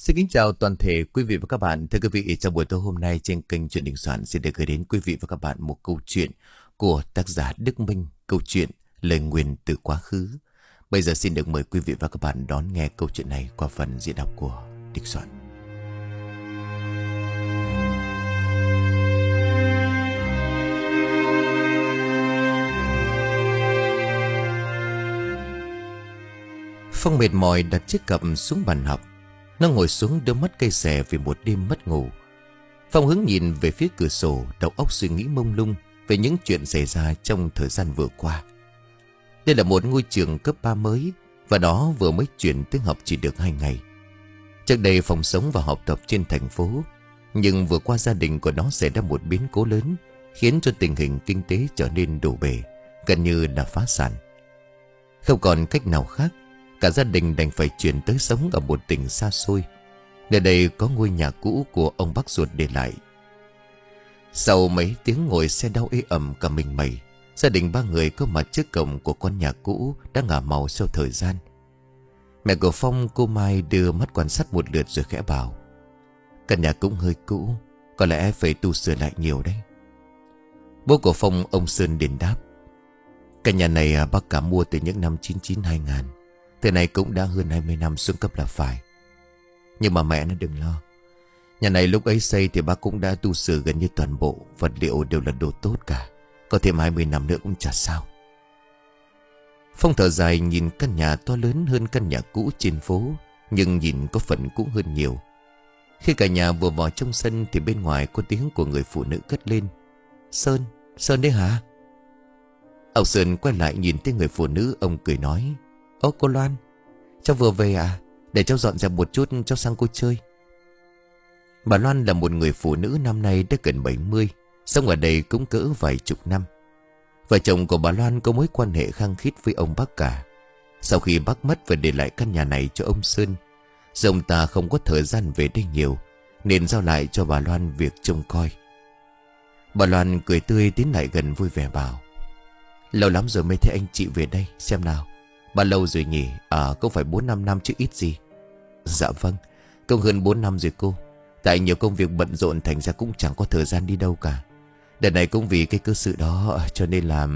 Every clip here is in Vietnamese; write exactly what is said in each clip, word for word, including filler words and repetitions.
Xin kính chào toàn thể quý vị và các bạn. Thưa quý vị, trong buổi tối hôm nay trên kênh Chuyện Đình Soạn xin được gửi đến quý vị và các bạn một câu chuyện của tác giả Đức Minh, câu chuyện Lời Nguyền Từ Quá Khứ. Bây giờ xin được mời quý vị và các bạn đón nghe câu chuyện này qua phần diễn đọc của Đình Soạn. Phong mệt mỏi đặt chiếc cặp xuống bàn học. Nó ngồi xuống đôi mắt cay xè vì một đêm mất ngủ. Phong hướng nhìn về phía cửa sổ, đầu óc suy nghĩ mông lung về những chuyện xảy ra trong thời gian vừa qua. Đây là một ngôi trường cấp ba mới, và nó vừa mới chuyển tới học chỉ được hai ngày. Trước đây Phong sống và học tập trên thành phố, nhưng vừa qua gia đình của nó xảy ra một biến cố lớn, khiến cho tình hình kinh tế trở nên đổ bể, gần như là phá sản. Không còn cách nào khác, cả gia đình đành phải chuyển tới sống ở một tỉnh xa xôi. Nơi đây có ngôi nhà cũ của ông bác ruột để lại. Sau mấy tiếng ngồi xe đau ê ẩm cả mình mẩy, gia đình ba người có mặt trước cổng của con nhà cũ đã ngả màu sau thời gian. Mẹ của Phong, cô Mai, đưa mắt quan sát một lượt rồi khẽ bảo: căn nhà cũng hơi cũ, có lẽ phải tu sửa lại nhiều đấy. Bố của Phong, ông Sơn, đền đáp: căn nhà này bác cả mua từ những năm chín chín hai ngàn. Thời này cũng đã hơn hai mươi năm xuống cấp là phải. Nhưng mà mẹ nó đừng lo, nhà này lúc ấy xây thì bác cũng đã tu sửa gần như toàn bộ. Vật liệu đều là đồ tốt cả, có thêm hai mươi năm nữa cũng chả sao. Phong thở dài nhìn căn nhà to lớn hơn căn nhà cũ trên phố, nhưng nhìn có phần cũ hơn nhiều. Khi cả nhà vừa vào trong sân thì bên ngoài có tiếng của người phụ nữ cất lên: Sơn, Sơn đấy hả? Ông Sơn quay lại nhìn thấy người phụ nữ, ông cười nói: Ô cô Loan, cháu vừa về à? Để cháu dọn dẹp một chút, cháu sang cô chơi. Bà Loan là một người phụ nữ năm nay đã gần bảy mươi, sống ở đây cũng cỡ vài chục năm. Vợ chồng của bà Loan có mối quan hệ khăng khít với ông bác cả. Sau khi bác mất và để lại căn nhà này cho ông Sơn, giờ ông ta không có thời gian về đây nhiều, nên giao lại cho bà Loan việc trông coi. Bà Loan cười tươi tiến lại gần vui vẻ bảo: lâu lắm rồi mới thấy anh chị về đây, xem nào. Bao lâu rồi nhỉ? À, cũng phải bốn năm năm chứ ít gì. Dạ vâng, cũng hơn bốn năm rồi cô. Tại nhiều công việc bận rộn thành ra cũng chẳng có thời gian đi đâu cả. Đợt này cũng vì cái cơ sự đó cho nên là...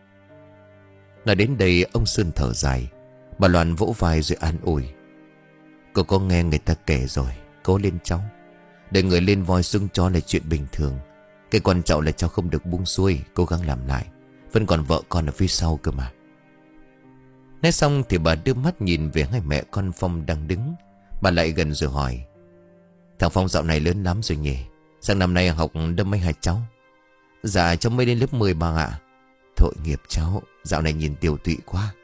Nói đến đây ông Sơn thở dài. Bà Loan vỗ vai rồi an ủi: cô có nghe người ta kể rồi, cố lên cháu. Để người lên voi xưng chó là chuyện bình thường. Cái quan trọng là cháu không được buông xuôi, cố gắng làm lại. Vẫn còn vợ con ở phía sau cơ mà. Nói xong thì bà đưa mắt nhìn về hai mẹ con Phong đang đứng. Bà lại gần rồi hỏi: thằng Phong dạo này lớn lắm rồi nhỉ? Sang năm nay học đâm mấy hả cháu? Dạ cháu mới lên lớp mười bà ạ. Tội nghiệp cháu, dạo này nhìn tiều tụy quá.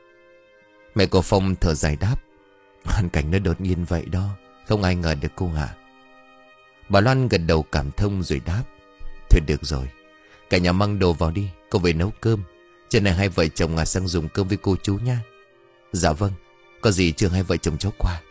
Mẹ của Phong thở dài đáp: hoàn cảnh nó đột nhiên vậy đó, không ai ngờ được cô ạ. Bà Loan gật đầu cảm thông rồi đáp: thôi được rồi, cả nhà mang đồ vào đi, cô về nấu cơm. Trên này hai vợ chồng à sang dùng cơm với cô chú nha. Dạ vâng, có gì chưa hai vợ chồng cháu qua.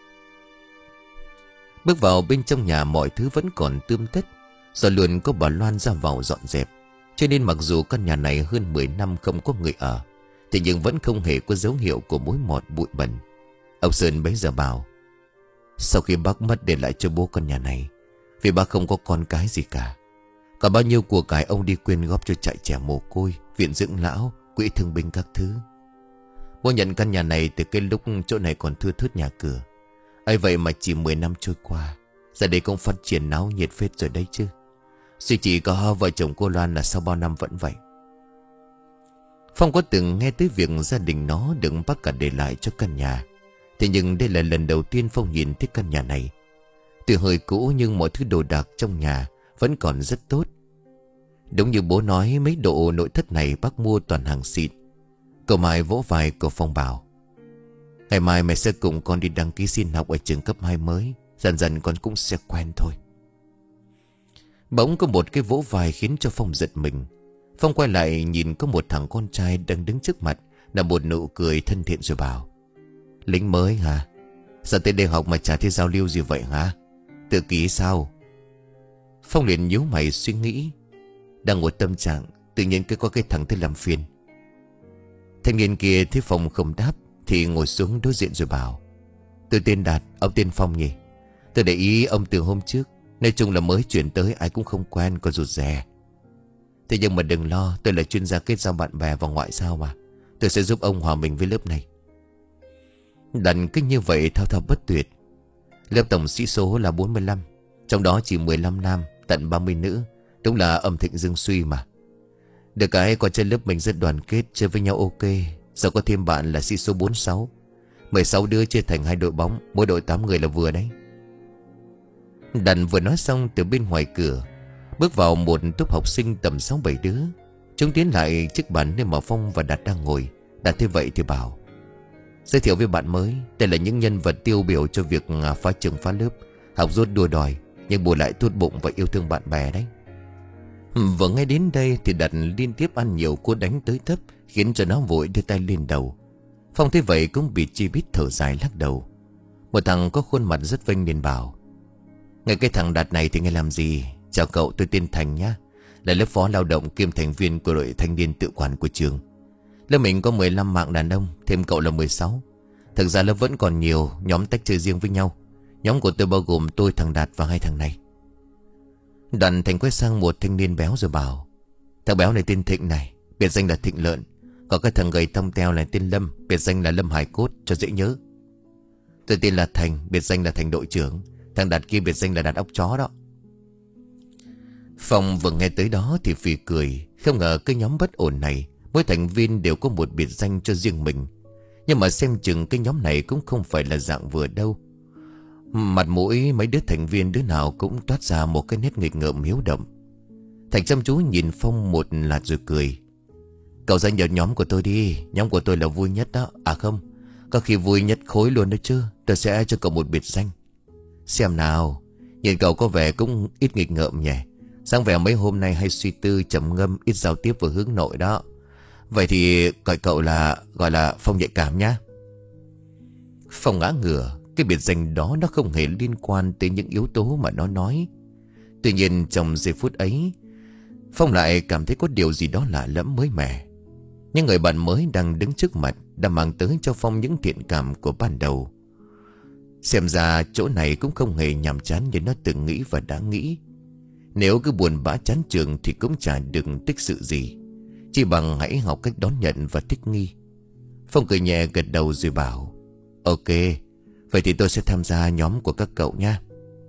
Bước vào bên trong nhà mọi thứ vẫn còn tươm tất. Do luôn có bà Loan ra vào dọn dẹp, cho nên mặc dù căn nhà này hơn mười năm không có người ở, thì nhưng vẫn không hề có dấu hiệu của mối mọt bụi bẩn. Ông Sơn bấy giờ bảo: sau khi bác mất để lại cho bố căn nhà này, vì bác không có con cái gì cả. Còn bao nhiêu của cải ông đi quyên góp cho trại trẻ mồ côi, viện dưỡng lão, quỹ thương binh các thứ. Bố nhận căn nhà này từ cái lúc chỗ này còn thưa thớt nhà cửa. ấy vậy mà chỉ mười năm trôi qua, giờ đây cũng phát triển náo nhiệt phết rồi đấy chứ. Suy chỉ có vợ chồng cô Loan là sau bao năm vẫn vậy. Phong có từng nghe tới việc gia đình nó được bác cả để lại cho căn nhà. Thế nhưng đây là lần đầu tiên Phong nhìn thấy căn nhà này. Tuy hơi cũ nhưng mọi thứ đồ đạc trong nhà vẫn còn rất tốt. Đúng như bố nói, mấy đồ nội thất này bác mua toàn hàng xịn. Cậu Mai vỗ vai của Phong bảo: ngày mai mẹ sẽ cùng con đi đăng ký xin học ở trường cấp hai mới. Dần dần con cũng sẽ quen thôi. Bỗng có một cái vỗ vai khiến cho Phong giật mình. Phong quay lại nhìn có một thằng con trai đang đứng trước mặt, là một nụ cười thân thiện rồi bảo: lính mới hả? Sao tới đây học mà chả thấy giao lưu gì vậy hả? Tự kỷ sao? Phong liền nhíu mày suy nghĩ. Đang ngồi tâm trạng, tự nhiên cứ có cái thằng tới làm phiền. Thanh niên kia thấy Phong không đáp thì ngồi xuống đối diện rồi bảo: tôi tên Đạt, ông tên Phong nhỉ? Tôi để ý ông từ hôm trước. Nói chung là mới chuyển tới ai cũng không quen, còn rụt rè. Thế nhưng mà đừng lo, tôi là chuyên gia kết giao bạn bè và ngoại giao mà. Tôi sẽ giúp ông hòa mình với lớp này. Đành cứ như vậy thao thao bất tuyệt. Lớp tổng sĩ số là bốn mươi lăm, trong đó chỉ mười lăm nam, tận ba mươi nữ. Đúng là âm thịnh dương suy mà. Được cái còn trên lớp mình rất đoàn kết, chơi với nhau ok. Giờ có thêm bạn là sĩ số bốn mươi sáu, mười sáu đứa chia thành hai đội bóng, mỗi đội tám người là vừa đấy. Đành vừa nói xong, từ bên ngoài cửa bước vào một tốp học sinh tầm sáu bảy đứa. Chúng tiến lại chiếc bàn nơi mà Phong và Đạt đang ngồi. Đạt thế vậy thì bảo: giới thiệu với bạn mới, đây là những nhân vật tiêu biểu cho việc phá trường phá lớp, học dốt đua đòi, nhưng bù lại tốt bụng và yêu thương bạn bè đấy. Vừa nghe đến đây thì Đạt liên tiếp ăn nhiều cú đánh tới tấp, khiến cho nó vội đưa tay lên đầu. Phong thế vậy cũng bị chi bít thở dài lắc đầu. Một thằng có khuôn mặt rất vênh liền bảo: ngay cái thằng Đạt này thì nghe làm gì. Chào cậu, tôi tên Thành nhá, là lớp phó lao động kiêm thành viên của đội thanh niên tự quản của trường. Lớp mình có mười lăm mạng đàn ông, thêm cậu là mười sáu. Thực ra lớp vẫn còn nhiều nhóm tách chơi riêng với nhau. Nhóm của tôi bao gồm tôi, thằng Đạt và hai thằng này. Đoàn Thành quay sang một thanh niên béo rồi bảo: thằng béo này tên Thịnh này, biệt danh là Thịnh Lợn. Còn cái thằng gầy tông teo này tên Lâm, biệt danh là Lâm Hải Cốt, cho dễ nhớ. Tôi tên là Thành, biệt danh là Thành đội trưởng. Thằng Đạt kia biệt danh là Đạt óc chó đó. Phong vừa nghe tới đó thì phì cười. Không ngờ cái nhóm bất ổn này, mỗi thành viên đều có một biệt danh cho riêng mình. Nhưng mà xem chừng cái nhóm này cũng không phải là dạng vừa đâu. Mặt mũi mấy đứa thành viên đứa nào cũng toát ra một cái nét nghịch ngợm hiếu động. Thành chăm chú nhìn Phong một lát rồi cười: cậu gia nhập nhóm của tôi đi, nhóm của tôi là vui nhất đó. À không, có khi vui nhất khối luôn đó chứ. Tôi sẽ cho cậu một biệt danh. Xem nào, nhìn cậu có vẻ cũng ít nghịch ngợm nhỉ. Sáng vẻ mấy hôm nay hay suy tư trầm ngâm, ít giao tiếp và hướng nội đó. Vậy thì gọi cậu là gọi là Phong nhạy cảm nhá. Phong ngã ngửa. Cái biệt danh đó nó không hề liên quan tới những yếu tố mà nó nói. Tuy nhiên trong giây phút ấy, Phong lại cảm thấy có điều gì đó lạ lẫm mới mẻ. Những người bạn mới đang đứng trước mặt đã mang tới cho Phong những thiện cảm của ban đầu. Xem ra chỗ này cũng không hề nhàm chán như nó từng nghĩ và đã nghĩ. Nếu cứ buồn bã chán trường thì cũng chả đừng tích sự gì, chỉ bằng hãy học cách đón nhận và thích nghi. Phong cười nhẹ gật đầu rồi bảo: ok, vậy thì tôi sẽ tham gia nhóm của các cậu nha.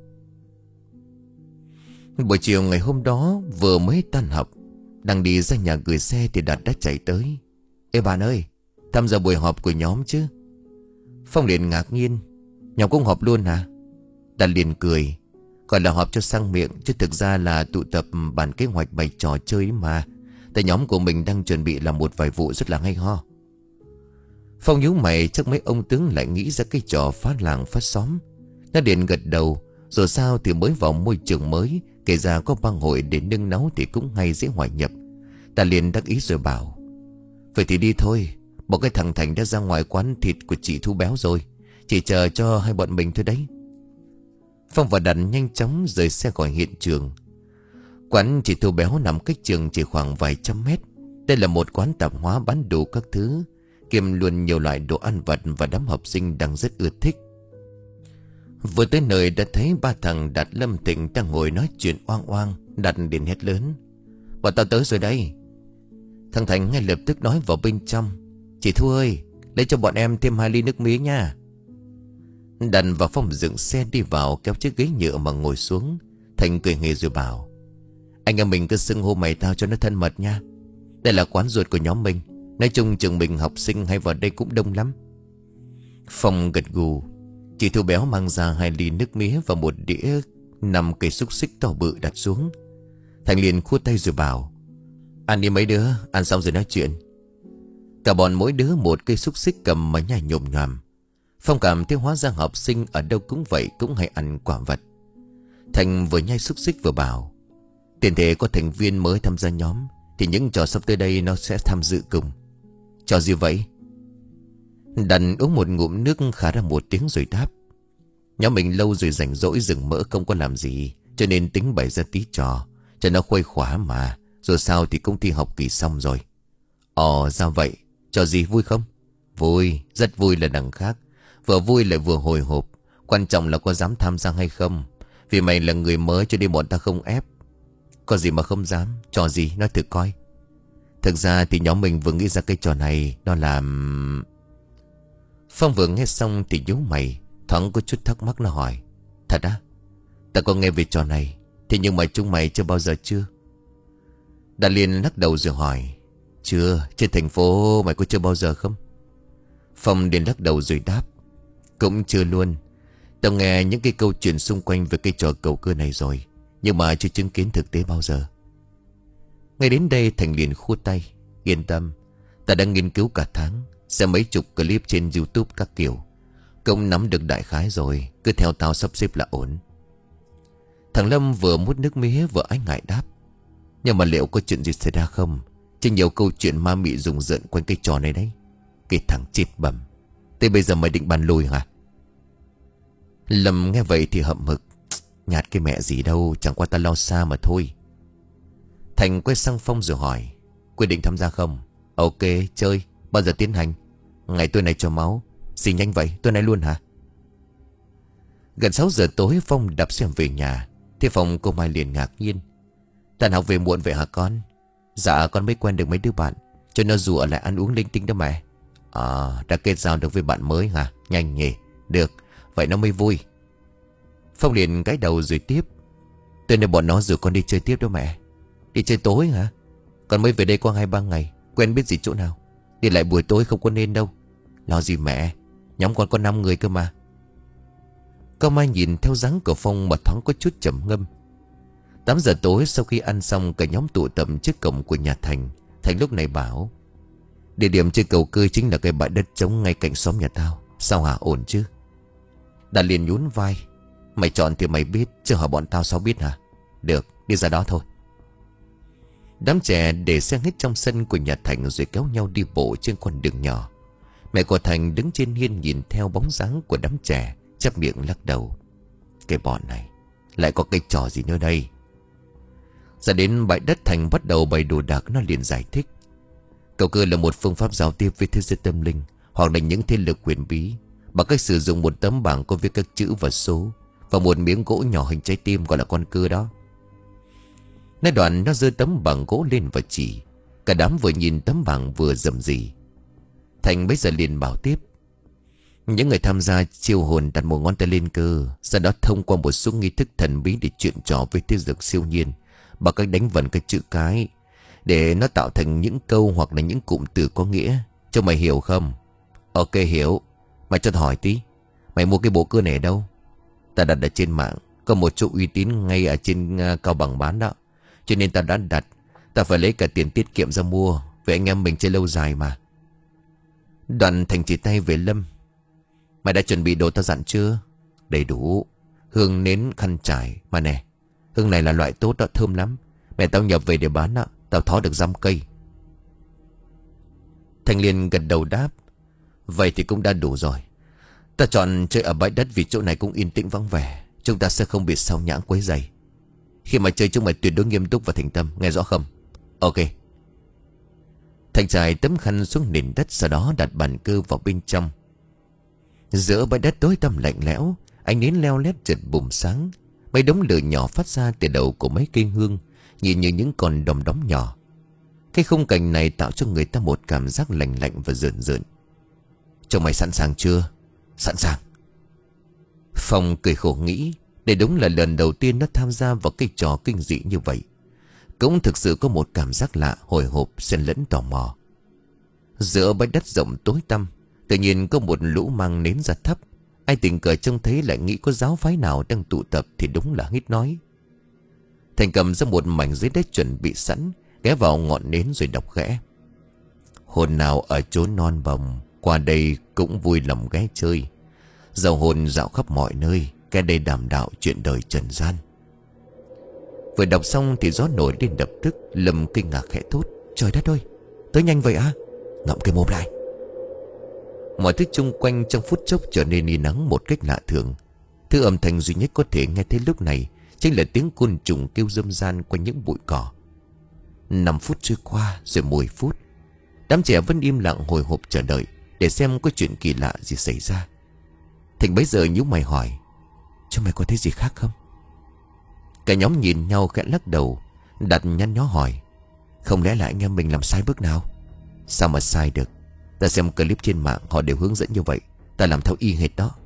Buổi chiều ngày hôm đó vừa mới tan học, đang đi ra nhà gửi xe thì Đạt đã chạy tới: ê bạn ơi, tham gia buổi họp của nhóm chứ? Phong liền ngạc nhiên: nhóm cũng họp luôn hả? Đạt liền cười: gọi là họp cho sang miệng, chứ thực ra là tụ tập bàn kế hoạch bày trò chơi mà. Tại nhóm của mình đang chuẩn bị làm một vài vụ rất là hay ho. Phong nhíu mày, chắc mấy ông tướng lại nghĩ ra cái trò phá làng phá xóm. Nó liền gật đầu. Rồi sao thì mới vào môi trường mới, kể ra có bang hội để nâng náu thì cũng hay dễ hòa nhập. Ta liền đắc ý rồi bảo: vậy thì đi thôi. Một cái thằng Thành đã ra ngoài quán thịt của chị Thu Béo rồi, chỉ chờ cho hai bọn mình thôi đấy. Phong và Đạt nhanh chóng rời xe khỏi hiện trường. Quán chị Thu Béo nằm cách trường chỉ khoảng vài trăm mét. Đây là một quán tạp hóa bán đủ các thứ, kiêm luôn nhiều loại đồ ăn vặt và đám học sinh đang rất ưa thích. Vừa tới nơi đã thấy ba thằng Đạt, Lâm, Thịnh đang ngồi nói chuyện oang oang. Đạt liền hét lớn: bọn tao tới rồi đây. Thằng Thành ngay lập tức nói vào bên trong: chị Thu ơi, lấy cho bọn em thêm hai ly nước mía nha. Đạt và Phong dựng xe đi vào, kéo chiếc ghế nhựa mà ngồi xuống. Thành cười nghề rồi bảo: anh em mình cứ xưng hô mày tao cho nó thân mật nha. Đây là quán ruột của nhóm mình. Nói chung trường mình học sinh hay vào đây cũng đông lắm. Phong gật gù. Chị Thu Béo mang ra hai ly nước mía và một đĩa năm cây xúc xích to bự đặt xuống. Thành liền khua tay rồi bảo: ăn đi mấy đứa, ăn xong rồi nói chuyện. Cả bọn mỗi đứa một cây xúc xích cầm mà nhai nhồm nhòm. Phong cảm thấy hóa ra học sinh ở đâu cũng vậy, cũng hay ăn quả vật. Thành vừa nhai xúc xích vừa bảo: tiền thể có thành viên mới tham gia nhóm thì những trò sắp tới đây nó sẽ tham dự cùng. Trò gì vậy? Đành uống một ngụm nước khá ra một tiếng rồi đáp: nhóm mình lâu rồi rảnh rỗi rừng mỡ không có làm gì, cho nên tính bày ra tí trò cho nó khuây khỏa mà. Rồi sao thì cũng thi học kỳ xong rồi. Ồ ra vậy, trò gì vui không? Vui, rất vui là đằng khác. Vừa vui lại vừa hồi hộp. Quan trọng là có dám tham gia hay không. Vì mày là người mới cho nên bọn ta không ép. Có gì mà không dám. Trò gì nói thử coi. Thực ra thì nhóm mình vừa nghĩ ra cái trò này. Đó là... Phong vừa nghe xong thì nhíu mày. Thoáng có chút thắc mắc nó hỏi. Thật á? Ta có nghe về trò này. Thế nhưng mà chúng mày chưa bao giờ chưa? Đà Liên lắc đầu rồi hỏi. Chưa, trên thành phố mày có chưa bao giờ không? Phong liền lắc đầu rồi đáp. Cũng chưa luôn. Tao nghe những cái câu chuyện xung quanh về cái trò cầu cơ này rồi, nhưng mà chưa chứng kiến thực tế bao giờ. Ngay đến đây Thành liền khua tay. Yên tâm, ta đã nghiên cứu cả tháng, xem mấy chục clip trên YouTube các kiểu, cũng nắm được đại khái rồi. Cứ theo tao sắp xếp là ổn. Thằng Lâm vừa mút nước mía vừa ái ngại đáp. Nhưng mà liệu có chuyện gì xảy ra không? Chứ nhiều câu chuyện ma mị rùng rợn quanh cái trò này đấy. Cái thằng chết bẩm. Thế bây giờ mày định bàn lùi hả? Lâm nghe vậy thì hậm hực. Nhạt cái mẹ gì đâu, chẳng qua ta lo xa mà thôi. Thành quay sang Phong rồi hỏi. Quyết định tham gia không? Ok, chơi. Bao giờ tiến hành? Ngày tối nay cho máu. Xin nhanh vậy, tối nay luôn hả? Gần sáu giờ tối Phong đạp xe về nhà. Thế Phong cô Mai liền ngạc nhiên. Tan học về muộn vậy hả con? Dạ con mới quen được mấy đứa bạn, cho nó dù ở lại ăn uống linh tinh đó mẹ. À, đã kết giao được với bạn mới hả? Nhanh nhỉ. Được, vậy nó mới vui. Phong liền gãi đầu rồi tiếp. Tối nay bọn nó rủ con đi chơi tiếp đó mẹ. Đi chơi tối hả? Con mới về đây qua hai ba ngày, quen biết gì chỗ nào. Đi lại buổi tối không có nên đâu. Lo gì mẹ, nhóm con có năm người cơ mà. Cao Mai nhìn theo dáng của Phong mà thoáng có chút trầm ngâm. Tám giờ tối sau khi ăn xong, cả nhóm tụ tập trước cổng của nhà Thành. Thành lúc này bảo. Địa điểm chơi cầu cơ chính là cái bãi đất trống ngay cạnh xóm nhà tao. Sao hả, ổn chứ? Đạt liền nhún vai. Mày chọn thì mày biết, chứ hỏi bọn tao sao biết hả? Được, đi ra đó thôi. Đám trẻ để xe hết trong sân của nhà Thành rồi kéo nhau đi bộ trên con đường nhỏ. Mẹ của Thành đứng trên hiên nhìn theo bóng dáng của đám trẻ, chắp miệng lắc đầu. Cái bọn này lại có cái trò gì nữa đây? Ra đến bãi đất, Thành bắt đầu bày đồ đạc. Nó liền giải thích. Cầu cơ là một phương pháp giao tiếp với thế giới tâm linh hoặc là những thế lực huyền bí, bằng cách sử dụng một tấm bảng có viết các chữ và số, và một miếng gỗ nhỏ hình trái tim gọi là con cưa đó. Nói đoạn nó giơ tấm bảng gỗ lên và chỉ. Cả đám vừa nhìn tấm bảng vừa rầm rì. Thành bây giờ liền bảo tiếp. Những người tham gia chiêu hồn đặt một ngón tay lên cơ, sau đó thông qua một số nghi thức thần bí để chuyện trò với thế lực siêu nhiên, bằng cách đánh vần các chữ cái, để nó tạo thành những câu hoặc là những cụm từ có nghĩa. Cho mày hiểu không? Ok, hiểu. Mày cho tao hỏi tí, mày mua cái bộ cưa này ở đâu? Ta đặt ở trên mạng, có một chỗ uy tín ngay ở trên uh, Cao Bằng bán đó, cho nên ta đã đặt. Ta phải lấy cả tiền tiết kiệm ra mua, vì anh em mình chơi lâu dài mà. Đoạn Thành chỉ tay về Lâm. Mày đã chuẩn bị đồ tao dặn chưa? Đầy đủ. Hương, nến, khăn trải. Mà nè, hương này là loại tốt đó, thơm lắm. Mẹ tao nhập về để bán đó. Tao thó được dăm cây. Thành liền gật đầu đáp. Vậy thì cũng đã đủ rồi. Ta chọn chơi ở bãi đất vì chỗ này cũng yên tĩnh vắng vẻ. Chúng ta sẽ không bị sao nhãng quấy rầy. Khi mà chơi chúng mày tuyệt đối nghiêm túc và thành tâm, nghe rõ không? Ok. Thành trải tấm khăn xuống nền đất, sau đó đặt bàn cơ vào bên trong. Giữa bãi đất tối tăm lạnh lẽo, ánh nến leo lét chợt bùng sáng. Mấy đống lửa nhỏ phát ra từ đầu của mấy cây hương, nhìn như những con đom đóm nhỏ. Cái khung cảnh này tạo cho người ta một cảm giác lạnh lạnh và rợn rợn. Trông mày sẵn sàng chưa? Sẵn sàng. Phong cười khổ nghĩ. Đây đúng là lần đầu tiên nó tham gia vào cái trò kinh dị như vậy. Cũng thực sự có một cảm giác lạ, hồi hộp xen lẫn tò mò. Giữa bãi đất rộng tối tăm, tự nhiên có một lũ mang nến ra thấp. Ai tình cờ trông thấy lại nghĩ có giáo phái nào đang tụ tập thì đúng là hít nói. Thành cầm ra một mảnh giấy đất chuẩn bị sẵn, ghé vào ngọn nến rồi đọc khẽ. Hồn nào ở chốn non bồng, qua đây cũng vui lòng ghé chơi. Dầu hồn dạo khắp mọi nơi, cái đây đàm đạo chuyện đời trần gian. Vừa đọc xong thì gió nổi lên đập tức. Lâm kinh ngạc khẽ thốt. Trời đất ơi, tới nhanh vậy á? Ngậm cái mồm lại. Mọi thứ chung quanh trong phút chốc trở nên yên nắng một cách lạ thường. Thứ âm thanh duy nhất có thể nghe thấy lúc này chính là tiếng côn trùng kêu râm ran quanh những bụi cỏ. Năm phút trôi qua, rồi mười phút. Đám trẻ vẫn im lặng hồi hộp chờ đợi để xem có chuyện kỳ lạ gì xảy ra. Thành bấy giờ nhíu mày hỏi. Chúng mày có thấy gì khác không? Cả nhóm nhìn nhau khẽ lắc đầu. Đạt nhăn nhó hỏi: Không lẽ là anh em mình làm sai bước nào? Sao mà sai được? Ta xem clip trên mạng họ đều hướng dẫn như vậy. Ta làm theo y hệt đó.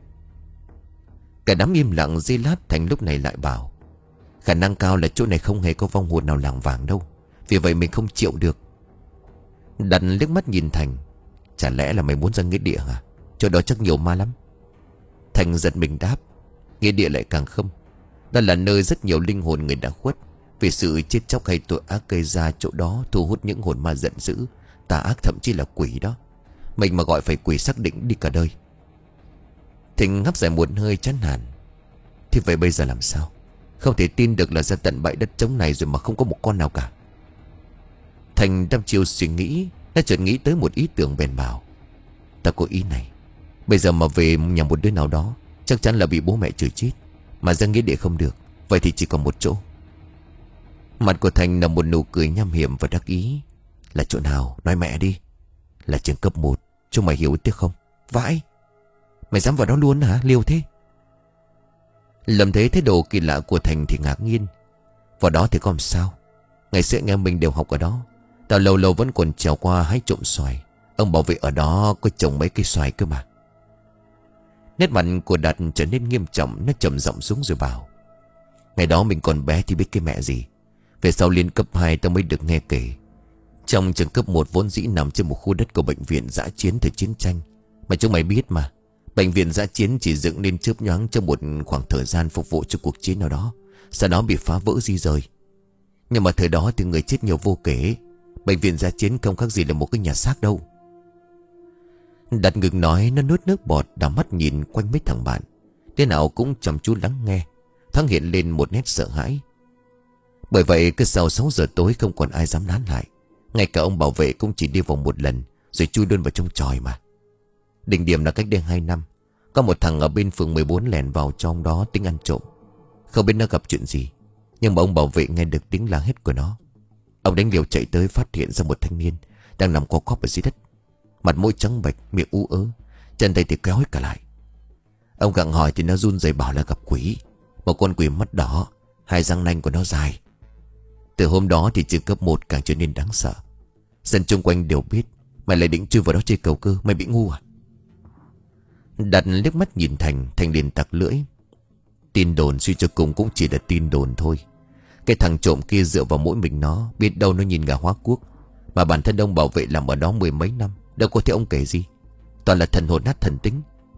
Cả đám im lặng giây lát. Thành lúc này lại bảo: Khả năng cao là chỗ này không hề có vong hồn nào làng vàng đâu. Vì vậy mình không chịu được. Đạt liếc mắt nhìn Thành: Chả lẽ là mày muốn ra nghĩa địa hả? Chỗ đó chắc nhiều ma lắm. Thành giật mình đáp: Nghĩa địa lại càng không. Đó là nơi rất nhiều linh hồn người đã khuất vì sự chết chóc hay tội ác gây ra. Chỗ đó thu hút những hồn ma giận dữ, tà ác, thậm chí là quỷ đó. Mình mà gọi phải quỷ xác định đi cả đời. Thịnh ngáp dài một hơi chán nản: Thì vậy bây giờ làm sao? Không thể tin được là ra tận bãi đất trống này rồi mà không có một con nào cả. Thành đăm chiêu suy nghĩ. Nó chợt nghĩ tới một ý tưởng bèn bảo: Ta có ý này. Bây giờ mà về nhà một đứa nào đó chắc chắn là bị bố mẹ chửi chết. Mà ra nghĩa địa không được. Vậy thì chỉ còn một chỗ. Mặt của Thành là một nụ cười nham hiểm và đắc ý: Là chỗ nào? Nói mẹ đi. Là trường cấp một. Chúng mày hiểu tiếc không? Vãi, mày dám vào đó luôn hả? Liều thế. Lâm thấy thái độ kỳ lạ của Thành thì ngạc nhiên: Vào đó thì có làm sao? Ngày xưa anh em mình đều học ở đó. Tao lâu lâu vẫn còn trèo qua hái trộm xoài. Ông bảo vệ ở đó có trồng mấy cây xoài cơ mà. Nét mặt của Đạt trở nên nghiêm trọng. Nó trầm giọng xuống rồi bảo: Ngày đó mình còn bé thì biết cái mẹ gì. Về sau lên cấp hai tao mới được nghe kể. Trong trường cấp một vốn dĩ nằm trên một khu đất của bệnh viện dã chiến thời chiến tranh. Mà chúng mày biết mà, bệnh viện dã chiến chỉ dựng nên chớp nhoáng trong một khoảng thời gian phục vụ cho cuộc chiến nào đó. Sau đó bị phá vỡ di rời. Nhưng mà thời đó thì người chết nhiều vô kể. Bệnh viện dã chiến không khác gì là một cái nhà xác đâu. Đặt ngừng nói, nó nuốt nước bọt, đảo mắt nhìn quanh mấy thằng bạn. Thế nào cũng chăm chú lắng nghe. Thoáng hiện lên một nét sợ hãi. Bởi vậy cứ sau sáu giờ tối không còn ai dám nán lại. Ngay cả ông bảo vệ cũng chỉ đi vòng một lần rồi chui luôn vào trong chòi mà. Đỉnh điểm là cách đây hai năm, có một thằng ở bên phường mười bốn lẻn vào trong đó tính ăn trộm. Không biết nó gặp chuyện gì, nhưng mà ông bảo vệ nghe được tiếng la hét của nó. Ông đánh liều chạy tới, phát hiện ra một thanh niên đang nằm co quắp ở dưới đất. Mặt mũi trắng bệch, miệng ú ớ, chân tay thì kéo hết cả lại. Ông gặng hỏi thì nó run rẩy bảo là gặp quỷ. Một con quỷ mắt đỏ, hai răng nanh của nó dài. Từ hôm đó thì trường cấp một càng trở nên đáng sợ. Dân chung quanh đều biết. Mày lại định chui vào đó chơi cầu cơ? Mày bị ngu à? Đặt liếc mắt nhìn Thành. Thành liền tặc lưỡi: Tin đồn suy cho cùng cũng chỉ là tin đồn thôi. Cái thằng trộm kia dựa vào mỗi mình nó, biết đâu nó nhìn gà hóa quốc. Mà bản thân ông bảo vệ làm ở đó mười mấy năm, đâu có thấy ông kể gì. Toàn là thần hồn nát thần tính.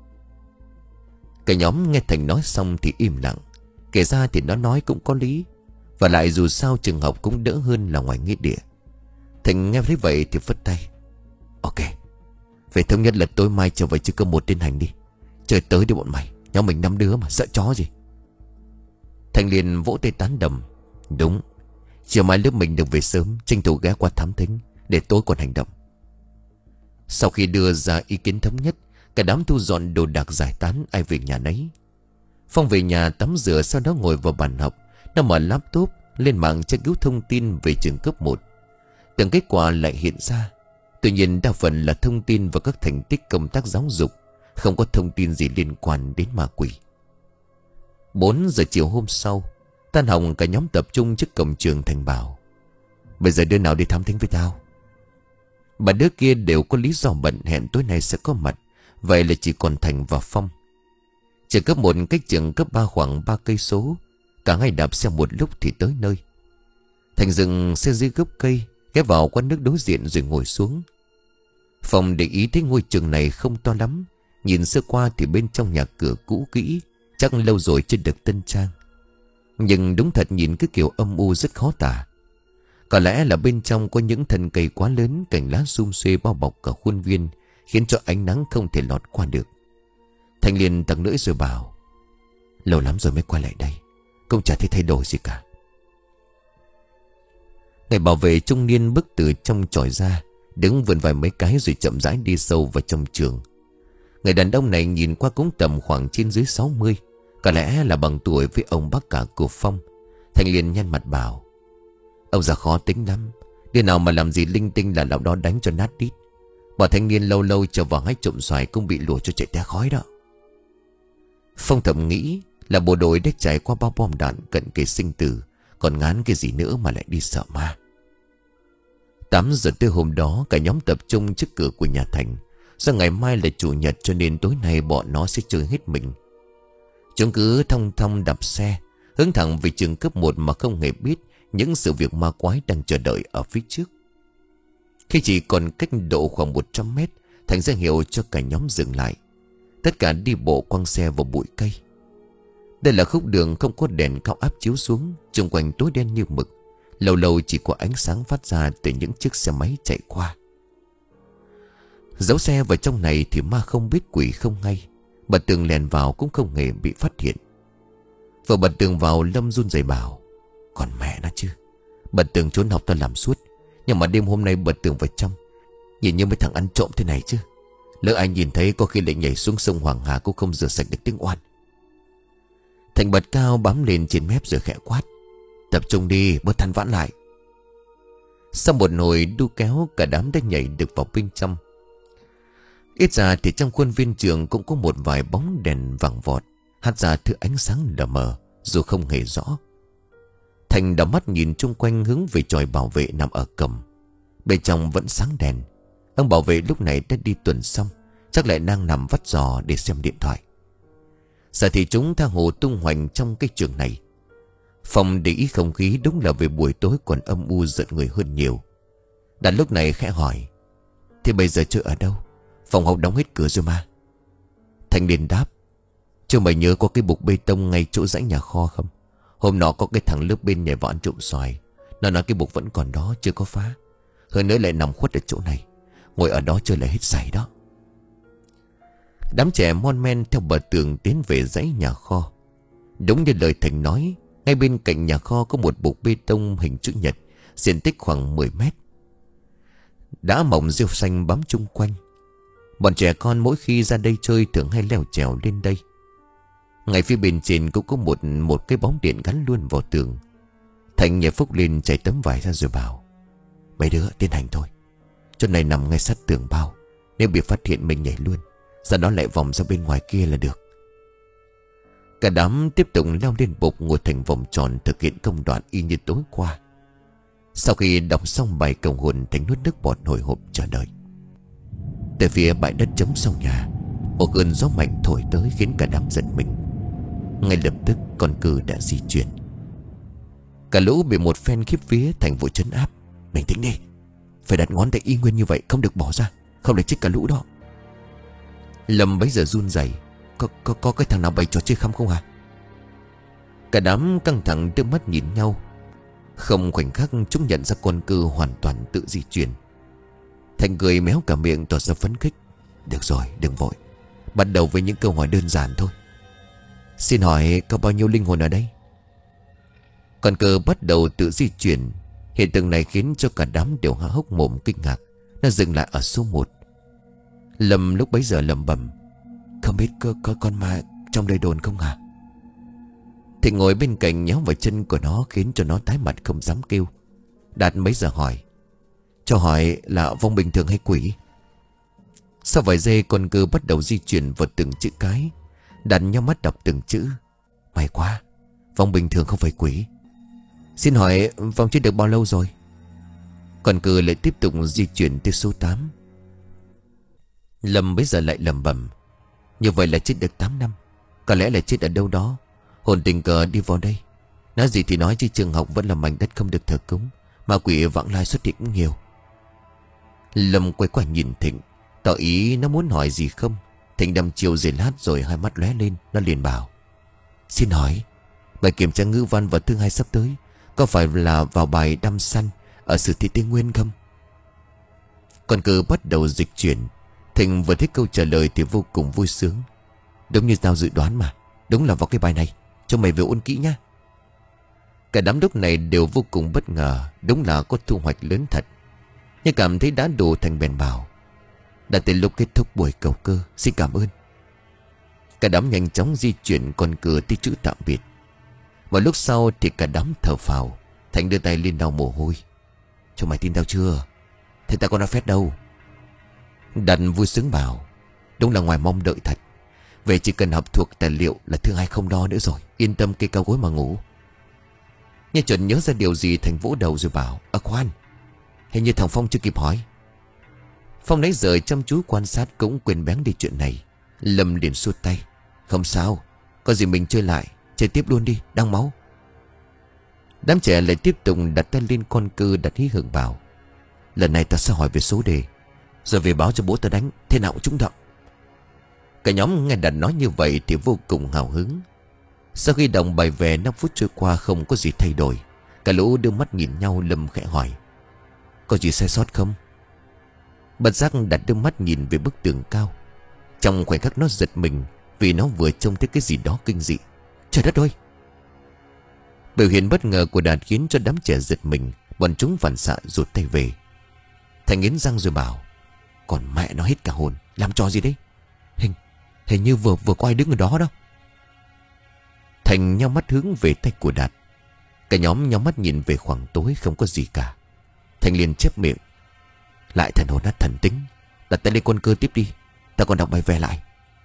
Cái nhóm nghe Thành nói xong thì im lặng. Kể ra thì nó nói cũng có lý. Và lại dù sao trường học cũng đỡ hơn là ngoài nghĩa địa. Thành nghe thấy vậy thì phất tay: Ok, về thống nhất là tối mai trở về chứ cơ một tiến hành đi. Trời tới đi bọn mày, nhóm mình năm đứa mà sợ chó gì. Thành liền vỗ tay tán đầm: Đúng, chiều mai lớp mình được về sớm, tranh thủ ghé qua thám thính để tối còn hành động. Sau khi đưa ra ý kiến thống nhất, cả đám thu dọn đồ đạc giải tán, ai về nhà nấy. Phong về nhà tắm rửa, sau đó ngồi vào bàn học. Nó mở laptop lên mạng tra cứu thông tin về trường cấp một. Từng kết quả lại hiện ra. Tuy nhiên đa phần là thông tin và các thành tích công tác giáo dục, không có thông tin gì liên quan đến ma quỷ. Bốn giờ chiều hôm sau, tan học cả nhóm tập trung trước cổng trường. Thành bảo: Bây giờ đứa nào đi thám thính với tao? Bà đứa kia đều có lý do bận, hẹn tối nay sẽ có mặt. Vậy là chỉ còn Thành và Phong. Trường cấp một cách trường cấp ba khoảng ba cây số. Cả hai đạp xe một lúc thì tới nơi. Thành dừng xe dưới gốc cây, ghé vào quán nước đối diện rồi ngồi xuống. Phong để ý thấy ngôi trường này không to lắm. Nhìn sơ qua thì bên trong nhà cửa cũ kỹ, chắc lâu rồi chưa được tân trang. Nhưng đúng thật nhìn cái kiểu âm u rất khó tả. Có lẽ là bên trong có những thân cây quá lớn, cành lá sum xuê bao bọc cả khuôn viên, khiến cho ánh nắng không thể lọt qua được. Thành liền tặc lưỡi rồi bảo: Lâu lắm rồi mới quay lại đây, cũng chả thấy thay đổi gì cả. Người bảo vệ trung niên bước từ trong chòi ra, đứng vườn vài mấy cái rồi chậm rãi đi sâu vào trong trường. Người đàn ông này nhìn qua cũng tầm khoảng trên dưới sáu mươi, có lẽ là bằng tuổi với ông bác cả của Phong. Thành liền nhăn mặt bảo: Ông già khó tính lắm, đứa nào mà làm gì linh tinh là lão đó đánh cho nát đít. Bọn thanh niên lâu lâu trở vào hái trộm xoài cũng bị lùa cho chạy té khói đó. Phong thầm nghĩ, Là bộ đội đã trải qua bao bom đạn cận kề sinh tử, còn ngán cái gì nữa mà lại đi sợ ma. Tám giờ tới hôm đó, cả nhóm tập trung trước cửa của nhà Thành. Do ngày mai là chủ nhật cho nên tối nay bọn nó sẽ chơi hết mình. Chúng cứ thong thong đạp xe hướng thẳng về trường cấp một mà không hề biết những sự việc ma quái đang chờ đợi ở phía trước. Khi chỉ còn cách độ khoảng một trăm mét, Thành ra hiệu cho cả nhóm dừng lại. Tất cả đi bộ quăng xe vào bụi cây. Đây là khúc đường không có đèn cao áp chiếu xuống, xung quanh tối đen như mực. Lâu lâu chỉ có ánh sáng phát ra từ những chiếc xe máy chạy qua. Giấu xe vào trong này thì ma không biết quỷ không hay. Bà Tường lèn vào cũng không hề bị phát hiện. Vừa bật Tường vào, Lâm run rẩy bảo: còn mẹ nó chứ, bật Tường trốn học ta làm suốt, nhưng mà đêm hôm nay bật Tường vào trong, nhìn như mấy thằng ăn trộm thế này chứ. Lỡ ai nhìn thấy có khi lại nhảy xuống sông Hoàng Hà cũng không rửa sạch được tiếng oan. Thành bật cao bám lên trên mép rồi khẽ quát: tập trung đi, bớt than vãn lại. Sau một hồi đu kéo, cả đám đã nhảy được vào bên trong. Ít ra thì trong khuôn viên trường cũng có một vài bóng đèn vàng vọt hắt ra thứ ánh sáng lờ mờ dù không hề rõ. Thành đảo mắt nhìn chung quanh hướng về chòi bảo vệ nằm ở cầm. Bên trong vẫn sáng đèn. Ông bảo vệ lúc này đã đi tuần xong, chắc lại đang nằm vắt giò để xem điện thoại. Giờ thì chúng tha hồ tung hoành trong cái trường này. Phòng để ý không khí đúng là về buổi tối còn âm u giận người hơn nhiều. Đạt lúc này khẽ hỏi: thế bây giờ chơi ở đâu? Phòng học đóng hết cửa rồi mà. Thành liền đáp: chứ mày nhớ có cái bục bê tông ngay chỗ dãy nhà kho không? Hôm nọ có cái thằng lớp bên nhảy vào ăn trộm xoài. Nó nói cái bục vẫn còn đó, chưa có phá. Hơn nữa lại nằm khuất ở chỗ này. Ngồi ở đó chơi lại hết sảy đó. Đám trẻ mon men theo bờ tường tiến về dãy nhà kho. Đúng như lời Thành nói, ngay bên cạnh nhà kho có một bục bê tông hình chữ nhật, diện tích khoảng mười mét. Đã mỏng rêu xanh bám chung quanh. Bọn trẻ con mỗi khi ra đây chơi thường hay leo trèo lên đây. Ngay phía bên trên cũng có một một cái bóng điện gắn luôn vào tường. Thành nhảy phúc lên chạy tấm vải ra rồi bảo: mấy đứa tiến hành thôi. Chỗ này nằm ngay sát tường bao, nếu bị phát hiện mình nhảy luôn, sau đó lại vòng ra bên ngoài kia là được. Cả đám tiếp tục leo lên bục, ngồi thành vòng tròn thực hiện công đoạn y như tối qua. Sau khi đọc xong bài cầu hồn, Thành nuốt nước bọt hồi hộp chờ đợi. Từ phía bãi đất trống sau nhà, một cơn gió mạnh thổi tới khiến cả đám giật mình. Ngay lập tức con cừ đã di chuyển. Cả lũ bị một phen khiếp vía. Thành vội trấn áp: bình tĩnh đi, phải đặt ngón tay y nguyên như vậy, không được bỏ ra, không để chết cả lũ đó. Lâm bấy giờ run rẩy: có, có, có cái thằng nào bày trò chơi khăm không hả? Cả đám căng thẳng đưa mắt nhìn nhau. Không khoảnh khắc chúng nhận ra con cừ hoàn toàn tự di chuyển. Thành cười méo cả miệng tỏ ra phấn khích: được rồi, đừng vội, bắt đầu với những câu hỏi đơn giản thôi. Xin hỏi có bao nhiêu linh hồn ở đây? Con cừ bắt đầu tự di chuyển. Hiện tượng này khiến cho cả đám đều há hốc mồm kinh ngạc. Nó dừng lại ở số một. Lâm lúc bấy giờ lẩm bẩm: không biết có, có con ma trong đời đồn không hả? Thì ngồi bên cạnh nhéo vào chân của nó khiến cho nó tái mặt không dám kêu. Đạt bấy giờ hỏi: cho hỏi là vong bình thường hay quỷ? Sau vài giây con cừ bắt đầu di chuyển vào từng chữ cái. Đạt nhau mắt đọc từng chữ: may quá, vong bình thường không phải quỷ. Xin hỏi vong chết được bao lâu rồi? Con cừ lại tiếp tục di chuyển tới số tám. Lâm bấy giờ lại lẩm bẩm: như vậy là chết được tám năm. Có lẽ là chết ở đâu đó, hồn tình cờ đi vào đây. Nói gì thì nói chứ trường học vẫn là mảnh đất không được thờ cúng, ma quỷ vãng lai xuất hiện cũng nhiều. Lâm quay qua nhìn Thịnh, tỏ ý nó muốn hỏi gì không. Thịnh đăm chiều rồi lát rồi hai mắt lóe lên. Nó liền bảo: xin hỏi bài kiểm tra ngữ văn và thứ hai sắp tới có phải là vào bài đăm săn ở Sử Thị Tây Nguyên không? Con cừ bắt đầu dịch chuyển. Thịnh vừa thấy câu trả lời thì vô cùng vui sướng: đúng như tao dự đoán mà, đúng là vào cái bài này, cho mày về ôn kỹ nhá. Cả đám lúc này đều vô cùng bất ngờ. Đúng là có thu hoạch lớn thật. Nhưng cảm thấy đã đủ, Thành bèn bảo: đã tới lúc kết thúc buổi cầu cơ, xin cảm ơn. Cả đám nhanh chóng di chuyển con cừ tới chữ tạm biệt. Và lúc sau thì cả đám thở phào. Thành đưa tay lên lau mồ hôi: cho mày tin tao chưa? Thế tao có nói phét đâu. Đạt vui sướng bảo: đúng là ngoài mong đợi thật. Về chỉ cần học thuộc tài liệu là thứ hai không đo nữa rồi. Yên tâm kê cao gối mà ngủ. Nghe chuẩn nhớ ra điều gì Thành vỗ đầu rồi bảo: À khoan, hình như thằng Phong chưa kịp hỏi. Phong nãy giờ chăm chú quan sát cũng quên bén đi chuyện này. Lâm liền xua tay: Không sao, có gì mình chơi lại. Chơi tiếp luôn đi, đang máu. Đám trẻ lại tiếp tục đặt tay lên con cư đặt hí hưởng bảo: Lần này ta sẽ hỏi về số đề, rồi về báo cho bố ta đánh, thế nào cũng trúng đậm. Cả nhóm nghe Đạt nói như vậy thì vô cùng hào hứng. Sau khi đồng bài về năm phút trôi qua không có gì thay đổi. Cả lũ đưa mắt nhìn nhau. Lâm khẽ hỏi: Có gì sai sót không? Bất giác Đạt đưa mắt nhìn về bức tường cao. Trong khoảnh khắc nó giật mình, vì nó vừa trông thấy cái gì đó kinh dị. Trời đất ơi! Biểu hiện bất ngờ của Đạt khiến cho đám trẻ giật mình. Bọn chúng phản xạ rụt tay về. Thành nghiến răng rồi bảo: Còn mẹ nó hết cả hồn, làm trò gì đấy? Hình Hình như vừa vừa có ai đứng ở đó đó. Thành nhắm mắt hướng về tay của Đạt. Cả nhóm nhắm mắt nhìn về khoảng tối không có gì cả. Thành liền chép miệng: Lại thần hồn nát thần tính. Đặt tay lên con cưa tiếp đi, ta còn đọc bài về lại.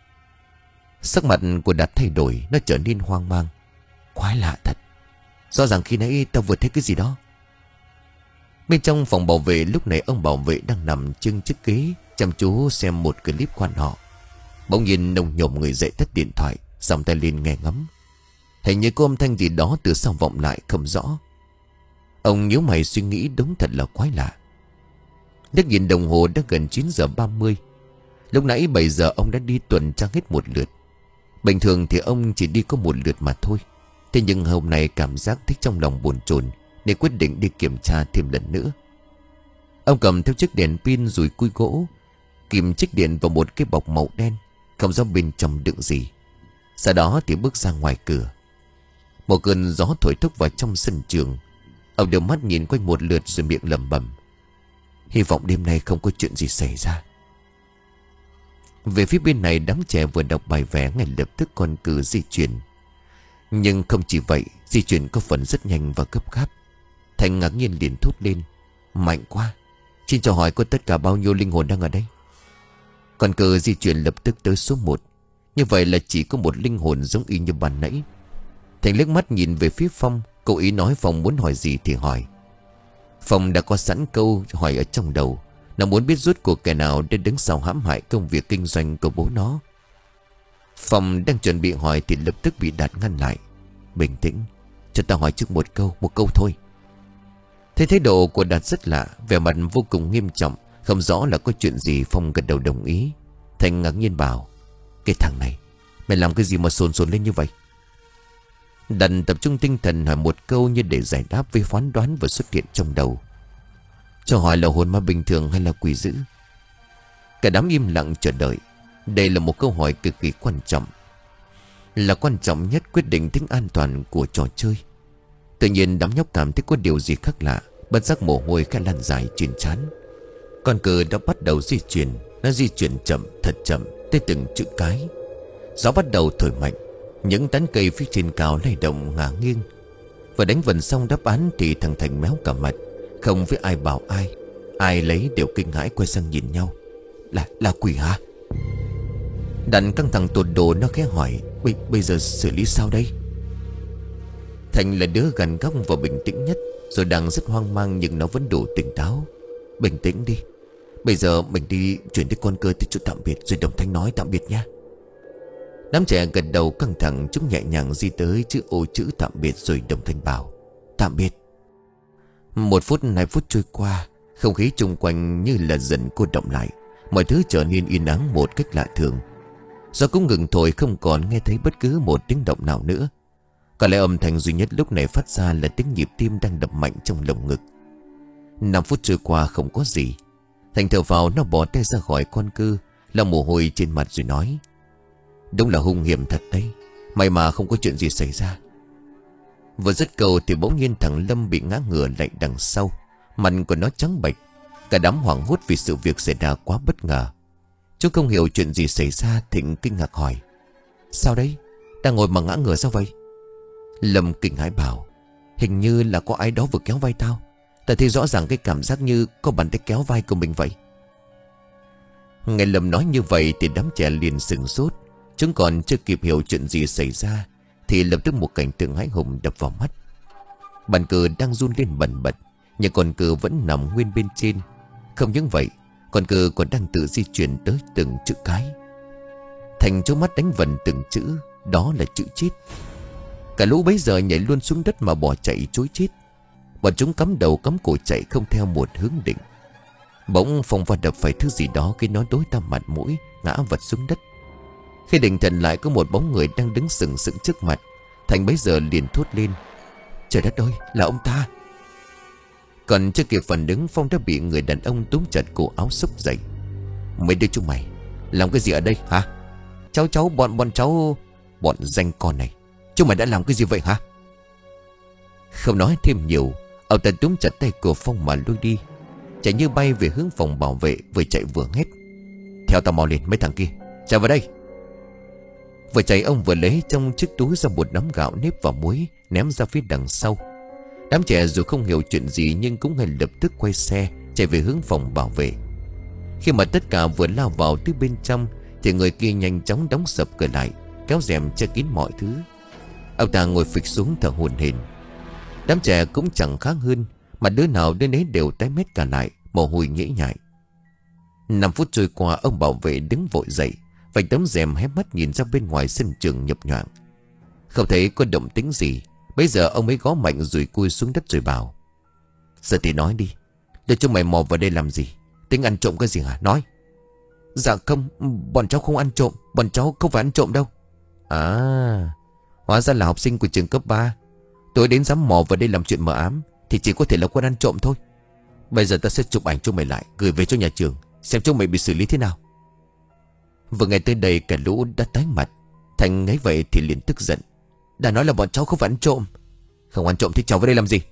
Sắc mặt của Đạt thay đổi, nó trở nên hoang mang. Quái lạ thật, rõ ràng khi nãy ta vừa thấy cái gì đó. Bên trong phòng bảo vệ lúc này ông bảo vệ đang nằm chưng chiếc ghế chăm chú xem một clip quan họ. Bỗng nhiên nồng nhổm người dậy tắt điện thoại, giọng tay lên nghe ngắm. Hình như có âm thanh gì đó từ sau vọng lại không rõ. Ông nhíu mày suy nghĩ, đúng thật là quái lạ. Liếc nhìn đồng hồ đã gần chín giờ ba mươi. Lúc nãy bảy giờ ông đã đi tuần tra hết một lượt. Bình thường thì ông chỉ đi có một lượt mà thôi. Thế nhưng hôm nay cảm giác thích trong lòng bồn chồn nên quyết định đi kiểm tra thêm lần nữa. Ông cầm theo chiếc đèn pin rồi cui gỗ, kìm chiếc điện vào một cái bọc màu đen, không rõ bên trong đựng gì. Sau đó thì bước ra ngoài cửa. Một cơn gió thổi thốc vào trong sân trường. Ông đưa mắt nhìn quanh một lượt rồi miệng lẩm bẩm: Hy vọng đêm nay không có chuyện gì xảy ra. Về phía bên này, đám trẻ vừa đọc bài vẽ ngay lập tức con cừ di chuyển. Nhưng không chỉ vậy, di chuyển có phần rất nhanh và gấp gáp. Thành ngạc nhiên liền thốt lên: Mạnh quá! Xin cho hỏi có tất cả bao nhiêu linh hồn đang ở đây? Con cừ di chuyển lập tức tới số một. Như vậy là chỉ có một linh hồn giống y như ban nãy. Thành liếc mắt nhìn về phía Phong, cố ý nói Phong muốn hỏi gì thì hỏi. Phong đã có sẵn câu hỏi ở trong đầu. Nó muốn biết rốt cuộc kẻ nào đã đứng sau hãm hại công việc kinh doanh của bố nó. Phong đang chuẩn bị hỏi thì lập tức bị Đạt ngăn lại: Bình tĩnh, cho ta hỏi trước một câu, một câu thôi. Thấy thái độ của Đạt rất lạ, vẻ mặt vô cùng nghiêm trọng, không rõ là có chuyện gì. Phong gật đầu đồng ý. Thành ngạc nhiên bảo: Cái thằng này, mày làm cái gì mà sồn sồn lên như vậy? Đạt tập trung tinh thần hỏi một câu như để giải đáp với phán đoán vừa xuất hiện trong đầu. Cho hỏi là hồn ma bình thường hay là quỷ dữ? Cả đám im lặng chờ đợi. Đây là một câu hỏi cực kỳ quan trọng, là quan trọng nhất quyết định tính an toàn của trò chơi. Tự nhiên đám nhóc cảm thấy có điều gì khác lạ, bất giác mồ hôi khẽ lan dài trên trán. Con cừ đã bắt đầu di chuyển. Nó di chuyển chậm, thật chậm, tới từng chữ cái. Gió bắt đầu thổi mạnh. Những tán cây phía trên cao lay động ngả nghiêng. Vừa đánh vần xong đáp án thì thằng Thành méo cả mặt, không biết ai bảo ai. Ai lấy đều kinh hãi quay sang nhìn nhau: Là là quỷ hả? Đàn căng thẳng tột độ, nó khẽ hỏi: Bây, bây giờ xử lý sao đây? Thành là đứa gần góc và bình tĩnh nhất. Rồi đang rất hoang mang nhưng nó vẫn đủ tỉnh táo: Bình tĩnh đi. Bây giờ mình đi chuyển tới con cơ tới chỗ tạm biệt, rồi đồng thanh nói tạm biệt nha. Đám trẻ gật đầu căng thẳng. Chúng nhẹ nhàng di tới chữ ô chữ tạm biệt rồi đồng thanh bảo: Tạm biệt. Một phút, hai phút trôi qua. Không khí chung quanh như là dần cô động lại. Mọi thứ trở nên yên ắng một cách lạ thường. Gió cũng ngừng thổi, không còn nghe thấy bất cứ một tiếng động nào nữa. Có lẽ âm thanh duy nhất lúc này phát ra là tiếng nhịp tim đang đập mạnh trong lồng ngực. Năm phút trôi qua không có gì. Thành thở vào, nó bỏ tay ra khỏi con cư, lau mồ hôi trên mặt rồi nói: Đúng là hung hiểm thật đấy, may mà không có chuyện gì xảy ra. Vừa dứt câu thì bỗng nhiên thằng Lâm bị ngã ngửa lại đằng sau. Mặt của nó trắng bệch. Cả đám hoảng hốt vì sự việc xảy ra quá bất ngờ. Chúng không hiểu chuyện gì xảy ra. Thịnh kinh ngạc hỏi: Sao đấy? Đang ngồi mà ngã ngửa sao vậy? Lâm kinh hãi bảo: Hình như là có ai đó vừa kéo vai tao. Ta thấy rõ ràng cái cảm giác như có bàn tay kéo vai của mình vậy. Nghe Lâm nói như vậy thì đám trẻ liền sửng sốt. Chúng còn chưa kịp hiểu chuyện gì xảy ra thì lập tức một cảnh tượng hãi hùng đập vào mắt. Bàn cờ đang run lên bần bật, nhưng con cờ vẫn nằm nguyên bên trên. Không những vậy, con cờ còn đang tự di chuyển tới từng chữ cái. Thành trố mắt đánh vần từng chữ. Đó là chữ chết. Cả lũ bấy giờ nhảy luôn xuống đất mà bỏ chạy trối chết. Bọn chúng cắm đầu cắm cổ chạy không theo một hướng định. Bỗng Phong va đập phải thứ gì đó khiến nó tối tăm mặt mũi, ngã vật xuống đất. Khi định thần lại có một bóng người đang đứng sừng sững trước mặt. Thành bấy giờ liền thốt lên: trời đất ơi, là ông ta! Còn chưa kịp phản ứng, Phong đã bị người đàn ông túm chặt cổ áo xốc dậy. Mấy đứa chúng mày làm cái gì ở đây hả? Cháu cháu bọn bọn cháu... Bọn danh con này, chúng mày đã làm cái gì vậy hả? Không nói thêm nhiều, ông ta túm chặt tay của Phong mà lôi đi. Chạy như bay về hướng phòng bảo vệ, vừa chạy vừa hét: theo tao mau lên mấy thằng kia, chạy vào đây! Vừa chạy ông vừa lấy trong chiếc túi ra một nắm gạo nếp và muối, ném ra phía đằng sau. Đám trẻ dù không hiểu chuyện gì nhưng cũng ngay lập tức quay xe chạy về hướng phòng bảo vệ. Khi mà tất cả vừa lao vào từ bên trong thì người kia nhanh chóng đóng sập cửa lại, kéo rèm che kín mọi thứ. Ông ta ngồi phịch xuống thở hổn hển. Đám trẻ cũng chẳng khác hơn, mà đứa nào đứa nấy đều tái mét cả lại, mồ hôi nhễ nhại. Năm phút trôi qua, ông bảo vệ đứng vội dậy, vạch tấm rèm hé mắt nhìn ra bên ngoài sân trường nhập nhoạng. Không thấy có động tĩnh gì, bây giờ ông ấy gõ mạnh rồi cúi xuống đất rồi bảo: giờ thì nói đi, để chúng mày mò vào đây làm gì? Tính ăn trộm cái gì hả? Nói. Dạ không, bọn cháu không ăn trộm. Bọn cháu không phải ăn trộm đâu. À, hóa ra là học sinh của trường cấp ba. Tôi đến dám mò vào đây làm chuyện mờ ám thì chỉ có thể là quân ăn trộm thôi. Bây giờ ta sẽ chụp ảnh chúng mày lại, gửi về cho nhà trường, xem chúng mày bị xử lý thế nào. Vừa nghe tới đây cả lũ đã tái mặt. Thành nghe vậy thì liền tức giận: đã nói là bọn cháu không phải ăn trộm. Không ăn trộm thì cháu vào đây làm gì?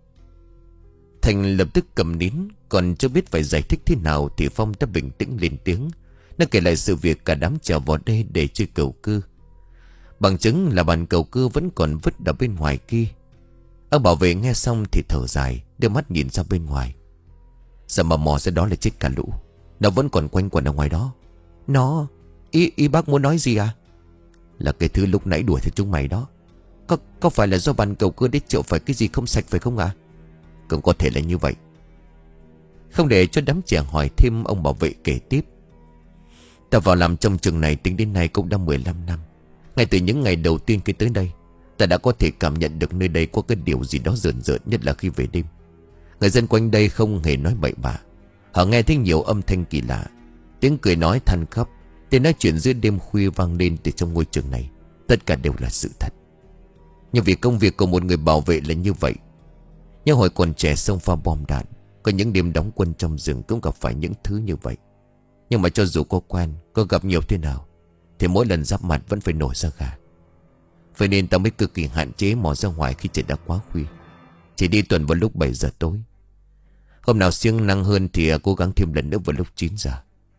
Thành lập tức cầm nín. Còn chưa biết phải giải thích thế nào thì Phong đã bình tĩnh lên tiếng. Nó kể lại sự việc cả đám trèo vào đây để chơi cầu cư. Bằng chứng là bàn cầu cư vẫn còn vứt ở bên ngoài kia. Ông bảo vệ nghe xong thì thở dài, đưa mắt nhìn ra bên ngoài. Giờ mà mò ra đó là chết cả lũ. Nó vẫn còn quanh quẩn ở ngoài đó. Nó... Ý, ý bác muốn nói gì à? Là cái thứ lúc nãy đuổi theo chúng mày đó. Có, có phải là do bàn cầu cư đấy chịu phải cái gì không sạch phải không ạ? À? Cũng có thể là như vậy. Không để cho đám trẻ hỏi thêm, ông bảo vệ kể tiếp: ta vào làm trong trường này tính đến nay cũng đã mười lăm năm. Ngay từ những ngày đầu tiên khi tới đây, ta đã có thể cảm nhận được nơi đây có cái điều gì đó rợn rợn, nhất là khi về đêm. Người dân quanh đây không hề nói bậy bạ. Họ nghe thấy nhiều âm thanh kỳ lạ, tiếng cười nói than khóc, tiếng nói chuyện giữa đêm khuya vang lên từ trong ngôi trường này. Tất cả đều là sự thật. Nhưng vì công việc của một người bảo vệ là như vậy. Nhưng hồi còn trẻ xông pha bom đạn, có những đêm đóng quân trong rừng cũng gặp phải những thứ như vậy. Nhưng mà cho dù có quen, có gặp nhiều thế nào, thì mỗi lần giáp mặt vẫn phải nổi ra gà. Vậy nên ta mới cực kỳ hạn chế mò ra ngoài khi trời đã quá khuya, chỉ đi tuần vào lúc bảy giờ tối. Hôm nào siêng năng hơn thì cố gắng thêm lần nữa vào lúc chín giờ.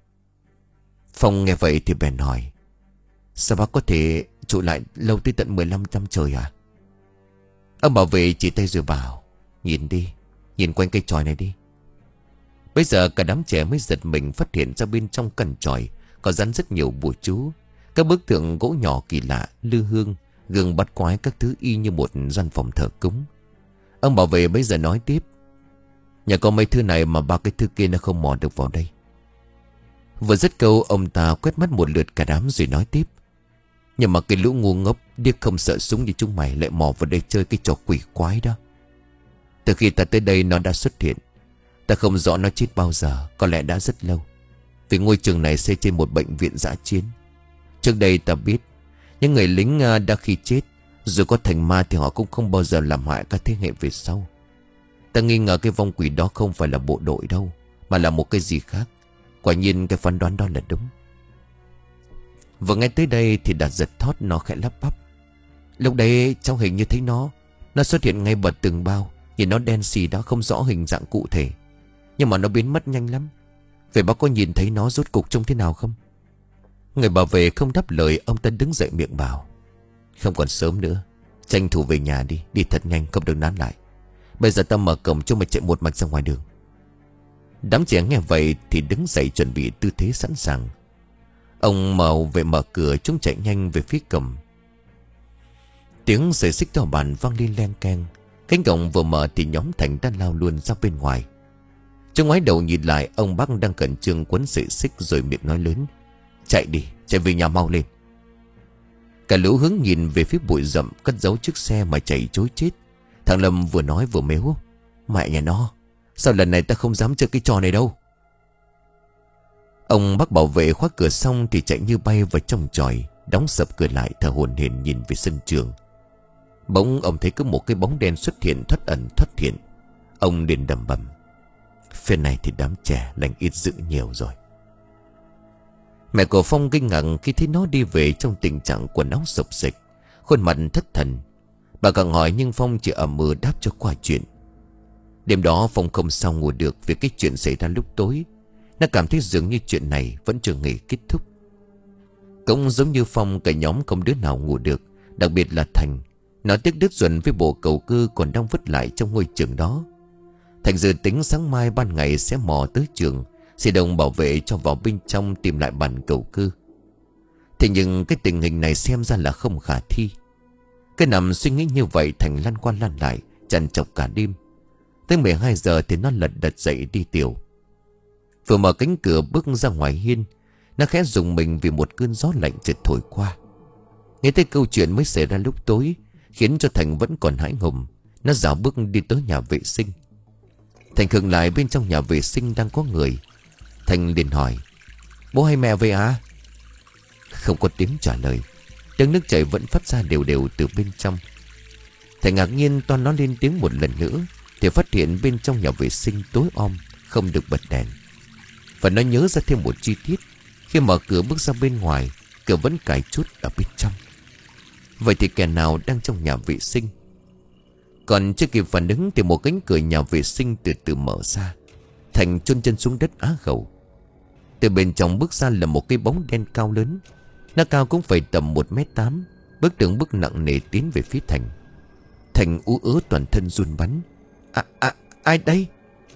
Phong nghe vậy thì bèn hỏi: sao bác có thể trụ lại lâu tới tận mười lăm năm trời à? Ông bảo vệ chỉ tay rồi bảo: nhìn đi, nhìn quanh cây chòi này đi. Bây giờ cả đám trẻ mới giật mình phát hiện ra bên trong căn chòi có dán rất nhiều bùa chú, các bức tượng gỗ nhỏ kỳ lạ, lư hương, gương bắt quái, các thứ y như một gian phòng thờ cúng. Ông bảo vệ bây giờ nói tiếp: nhà có mấy thứ này mà ba cái thứ kia nó không mò được vào đây. Vừa dứt câu, ông ta quét mắt một lượt cả đám rồi nói tiếp: nhưng mà cái lũ ngu ngốc điếc không sợ súng như chúng mày lại mò vào đây chơi cái trò quỷ quái đó. Từ khi ta tới đây nó đã xuất hiện. Ta không rõ nó chết bao giờ, có lẽ đã rất lâu. Vì ngôi trường này xây trên một bệnh viện dã chiến. Trước đây ta biết những người lính đã khi chết, dù có thành ma thì họ cũng không bao giờ làm hại các thế hệ về sau. Ta nghi ngờ cái vong quỷ đó không phải là bộ đội đâu, mà là một cái gì khác. Quả nhiên cái phán đoán đó là đúng. Vừa nghe tới đây thì Đạt giật thót, nó khẽ lắp bắp: lúc đấy cháu hình như thấy nó Nó xuất hiện ngay bật tường bao. Nhìn nó đen xì đó, không rõ hình dạng cụ thể, nhưng mà nó biến mất nhanh lắm. Vậy bác có nhìn thấy nó rốt cục trông thế nào không? Người bảo vệ không đáp lời. Ông ta đứng dậy miệng bảo: không còn sớm nữa, tranh thủ về nhà đi. Đi thật nhanh, không được nán lại. Bây giờ ta mở cổng cho mày chạy một mạch ra ngoài đường. Đám trẻ nghe vậy thì đứng dậy chuẩn bị tư thế sẵn sàng. Ông màu về mở cửa, chúng chạy nhanh về phía cổng. Tiếng giày xích to bàn vang lên len keng. Cánh cổng vừa mở thì nhóm Thành đã lao luôn ra bên ngoài. Trong ngoái đầu nhìn lại, ông bác đang cẩn trương quấn sợi xích rồi miệng nói lớn: chạy đi, chạy về nhà mau lên. Cả lũ hướng nhìn về phía bụi rậm cất giấu chiếc xe mà chạy trối chết. Thằng Lâm vừa nói vừa mếu: mẹ nhà nó, sao lần này ta không dám chơi cái trò này đâu. Ông bác bảo vệ khóa cửa xong thì chạy như bay vào trong chòi, đóng sập cửa lại, thở hổn hển nhìn về sân trường. Bỗng ông thấy có một cái bóng đen xuất hiện, thoát ẩn thoát hiện. Ông liền đầm bầm: phen này thì đám trẻ lành ít dữ nhiều rồi. Mẹ của Phong kinh ngạc khi thấy nó đi về trong tình trạng quần áo xộc xệch, khuôn mặt thất thần. Bà càng hỏi nhưng Phong chỉ ậm ừ đáp cho qua chuyện. Đêm đó Phong không sao ngủ được vì cái chuyện xảy ra lúc tối. Nó cảm thấy dường như chuyện này vẫn chưa hề kết thúc. Cũng giống như Phong, cả nhóm không đứa nào ngủ được, đặc biệt là Thành. Nó tiếc đứt ruột với bộ cầu cư còn đang vứt lại trong ngôi trường đó. Thành dự tính sáng mai ban ngày sẽ mò tới trường, sẽ đồng bảo vệ cho vào bên trong tìm lại bản cầu cư. Thế nhưng cái tình hình này xem ra là không khả thi. Cái nằm suy nghĩ như vậy, Thành lăn qua lăn lại trằn trọc cả đêm. Tới mười hai giờ thì nó lật đật dậy đi tiểu. Vừa mở cánh cửa bước ra ngoài hiên, nó khẽ rùng mình vì một cơn gió lạnh chợt thổi qua. Nghe tới câu chuyện mới xảy ra lúc tối khiến cho Thành vẫn còn hãi hùng. Nó dạo bước đi tới nhà vệ sinh. Thành khựng lại, bên trong nhà vệ sinh đang có người. Thành liền hỏi: bố hay mẹ về à? Không có tiếng trả lời. Tiếng nước chảy vẫn phát ra đều đều từ bên trong. Thành ngạc nhiên toan nó lên tiếng một lần nữa thì phát hiện bên trong nhà vệ sinh tối om, không được bật đèn. Và nó nhớ ra thêm một chi tiết: khi mở cửa bước ra bên ngoài, cửa vẫn cài chốt ở bên trong. Vậy thì kẻ nào đang trong nhà vệ sinh? Còn chưa kịp phản ứng thì một cánh cửa nhà vệ sinh từ từ mở ra. Thành chôn chân xuống đất á khẩu. Từ bên trong bước ra là một cái bóng đen cao lớn. Nó cao cũng phải tầm một mét tám. Bước từng bước nặng nề tiến về phía Thành. Thành ú ớ toàn thân run bắn. À, à, ai đây?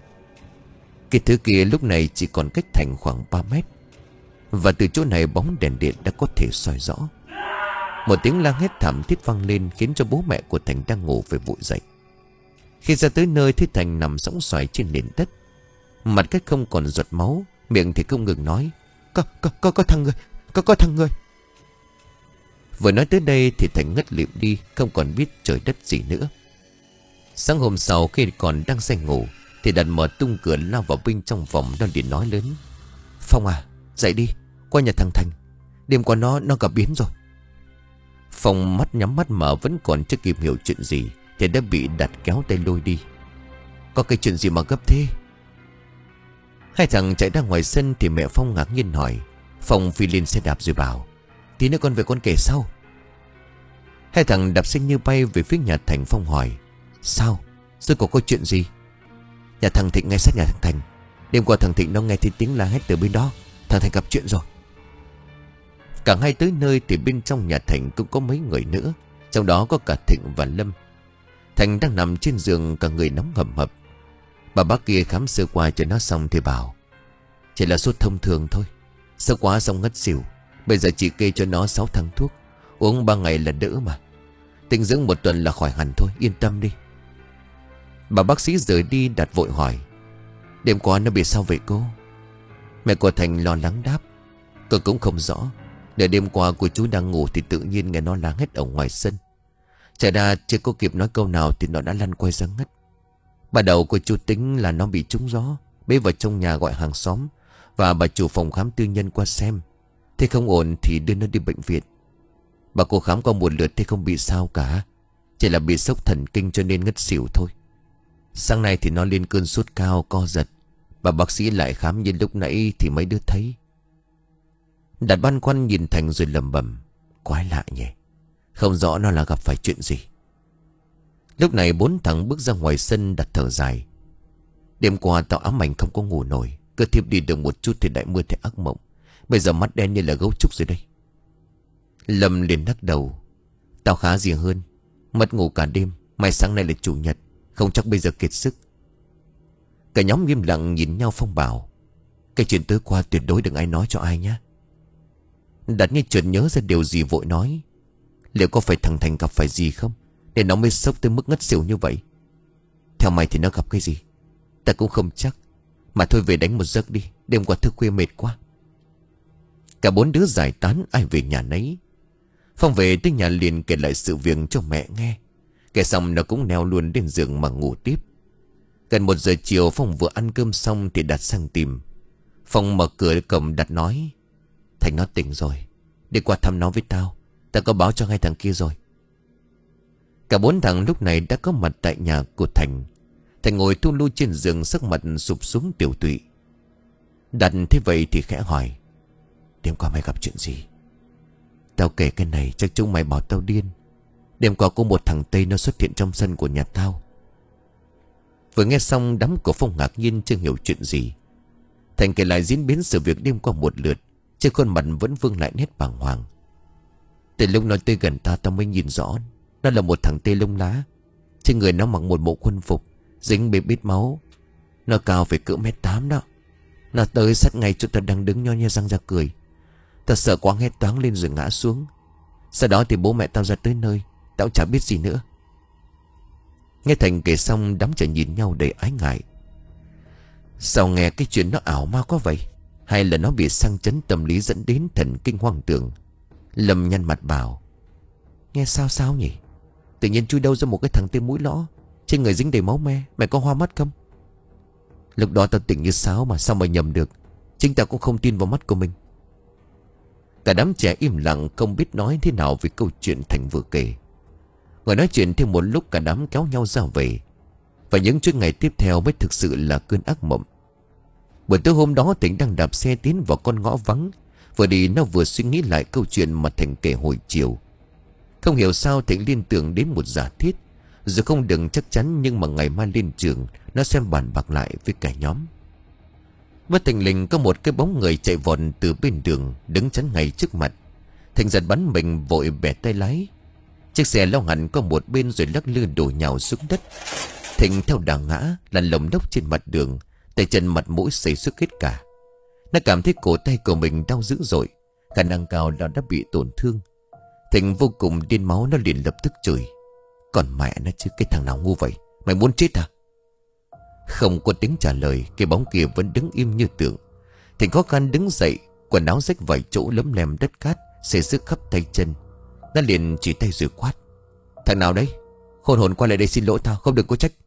Cái thứ kia lúc này chỉ còn cách Thành khoảng ba mét. Và từ chỗ này bóng đèn điện đã có thể soi rõ. Một tiếng la hét thảm thiết vang lên khiến cho bố mẹ của Thành đang ngủ phải vội dậy. Khi ra tới nơi thì Thành nằm sõng xoài trên nền đất, mặt cách không còn giọt máu, miệng thì không ngừng nói: Có, có, có, có thằng người, có, có thằng người. Vừa nói tới đây thì Thành ngất lịm đi, không còn biết trời đất gì nữa. Sáng hôm sau khi còn đang say ngủ thì Đạt mở tung cửa lao vào bên trong phòng, đang điện nói lớn: Phong à, dậy đi, qua nhà thằng Thành. Đêm qua nó, nó gặp biến rồi. Phong mắt nhắm mắt mở, vẫn còn chưa kịp hiểu chuyện gì thì đã bị Đạt kéo tay lôi đi. Có cái chuyện gì mà gấp thế? Hai thằng chạy ra ngoài sân thì mẹ Phong ngạc nhiên hỏi. Phong phi lên xe đạp rồi bảo: Tí nữa con về con kể sau. Hai thằng đạp xe như bay về phía nhà Thành. Phong hỏi: Sao? Rồi có có chuyện gì? Nhà thằng Thịnh ngay sát nhà thằng Thành. Đêm qua thằng Thịnh nó nghe thấy tiếng la hét từ bên đó. Thằng Thành gặp chuyện rồi. Cả hai tới nơi thì bên trong nhà Thành cũng có mấy người nữa, trong đó có cả Thịnh và Lâm. Thành đang nằm trên giường, cả người nóng hầm hập. Bà bác kia khám sơ qua cho nó xong thì bảo: Chỉ là sốt thông thường thôi, sơ quá xong ngất xỉu. Bây giờ chị kê cho nó sáu thang thuốc, uống ba ngày là đỡ mà. Tĩnh dưỡng một tuần là khỏi hẳn thôi, yên tâm đi. Bà bác sĩ rời đi. Đạt vội hỏi: Đêm qua nó bị sao vậy cô? Mẹ của Thành lo lắng đáp: Tôi cũng không rõ. Nửa đêm qua cô chú đang ngủ thì tự nhiên nghe nó la hét ở ngoài sân. Chạy ra chưa có kịp nói câu nào thì nó đã lăn quay ra ngất. Ban đầu cô chú tính là nó bị trúng gió, bế vào trong nhà gọi hàng xóm và bà chủ phòng khám tư nhân qua xem. Thế không ổn thì đưa nó đi bệnh viện. Bà cô khám qua một lượt thì không bị sao cả, chỉ là bị sốc thần kinh cho nên ngất xỉu thôi. Sáng nay thì nó lên cơn sốt cao, co giật. Bà bác sĩ lại khám như lúc nãy thì mấy đứa thấy. Đạt băn khoăn nhìn Thành rồi lẩm bẩm: Quái lạ nhỉ, không rõ nó là gặp phải chuyện gì. Lúc này bốn thằng bước ra ngoài sân. Đạt thở dài: Đêm qua tao ám ảnh không có ngủ nổi, cứ thiếp đi được một chút thì đại mưa thành ác mộng. Bây giờ mắt đen như là gấu trúc rồi đây. Lâm liền lắc đầu: Tao khá gì hơn, mất ngủ cả đêm. Mai sáng nay là chủ nhật, không chắc bây giờ kiệt sức. Cả nhóm im lặng nhìn nhau. Phong bảo: Cái chuyện tối qua tuyệt đối đừng ai nói cho ai nhé. Đạt như chợt nhớ ra điều gì vội nói: Liệu có phải thằng Thành gặp phải gì không, để nó mới sốc tới mức ngất xỉu như vậy? Theo mày thì nó gặp cái gì? Ta cũng không chắc. Mà thôi về đánh một giấc đi, đêm qua thức khuya mệt quá. Cả bốn đứa giải tán ai về nhà nấy. Phong về tới nhà liền kể lại sự việc cho mẹ nghe. Kể xong nó cũng neo luôn lên giường mà ngủ tiếp. Gần một giờ chiều Phong vừa ăn cơm xong thì Đạt sang tìm. Phong mở cửa cổng Đạt nói: Thành nó tỉnh rồi, đi qua thăm nó với tao. Ta có báo cho hai thằng kia rồi. Cả bốn thằng lúc này đã có mặt tại nhà của Thành. Thành ngồi thu lu trên giường, sắc mặt sụp xuống tiểu tụy. Đạt thế vậy thì khẽ hỏi: Đêm qua mày gặp chuyện gì? Tao kể cái này chắc chúng mày bảo tao điên. Đêm qua có một thằng Tây nó xuất hiện trong sân của nhà tao. Vừa nghe xong đám của Phong ngạc nhiên chưa hiểu chuyện gì. Thành kể lại diễn biến sự việc đêm qua một lượt, trên khuôn mặt vẫn vương lại nét bàng hoàng. Từ lúc nó tới gần ta tao mới nhìn rõ. Nó là một thằng Tây lông lá. Trên người nó mặc một bộ quân phục dính bê bít máu. Nó cao phải cỡ mét tám đó. Nó tới sát ngay chỗ ta đang đứng nho nhe răng ra cười. Ta sợ quá hét toáng lên rồi ngã xuống. Sau đó thì bố mẹ tao ra tới nơi. Tao chả biết gì nữa. Nghe Thành kể xong đám trẻ nhìn nhau đầy ái ngại. Sao nghe cái chuyện nó ảo ma quá vậy? Hay là nó bị sang chấn tâm lý dẫn đến thần kinh hoang tưởng? Lâm nhăn mặt bảo: Nghe sao sao nhỉ? Tự nhiên chui đâu ra một cái thằng tiêm mũi lõ, trên người dính đầy máu me. Mày có hoa mắt không? Lúc đó tao tỉnh như sáo mà sao mày nhầm được? Chính tao cũng không tin vào mắt của mình. Cả đám trẻ im lặng không biết nói thế nào về câu chuyện Thành vừa kể. Ngồi nói chuyện thêm một lúc cả đám kéo nhau ra về. Và những chuỗi ngày tiếp theo mới thực sự là cơn ác mộng. Buổi tối hôm đó Thành đang đạp xe tiến vào con ngõ vắng. Vừa đi nó vừa suy nghĩ lại câu chuyện mà Thành kể hồi chiều. Không hiểu sao Thành liên tưởng đến một giả thiết. Dù không đừng chắc chắn, nhưng mà ngày mai lên trường nó xem bàn bạc lại với cả nhóm. Bất thình lình có một cái bóng người chạy vọt từ bên đường đứng chắn ngay trước mặt. Thành giật bắn mình vội bẻ tay lái. Chiếc xe lao hẳn qua một bên rồi lắc lư đổ nhào xuống đất. Thành theo đà ngã lăn lồng lốc trên mặt đường, tay chân mặt mũi xây sức hết cả. Nó cảm thấy cổ tay của mình đau dữ dội, khả năng cao là đã bị tổn thương. Thành vô cùng điên máu, nó liền lập tức chửi: Còn mẹ nó chứ, cái thằng nào ngu vậy? Mày muốn chết à? Không có tiếng trả lời, cái bóng kia vẫn đứng im như tượng. Thành khó khăn đứng dậy, quần áo rách vài chỗ lấm lem đất cát, xây sức khắp tay chân. Nó liền chỉ tay rồi quát: Thằng nào đấy? Hồn hồn qua lại đây xin lỗi tao, không được có trách.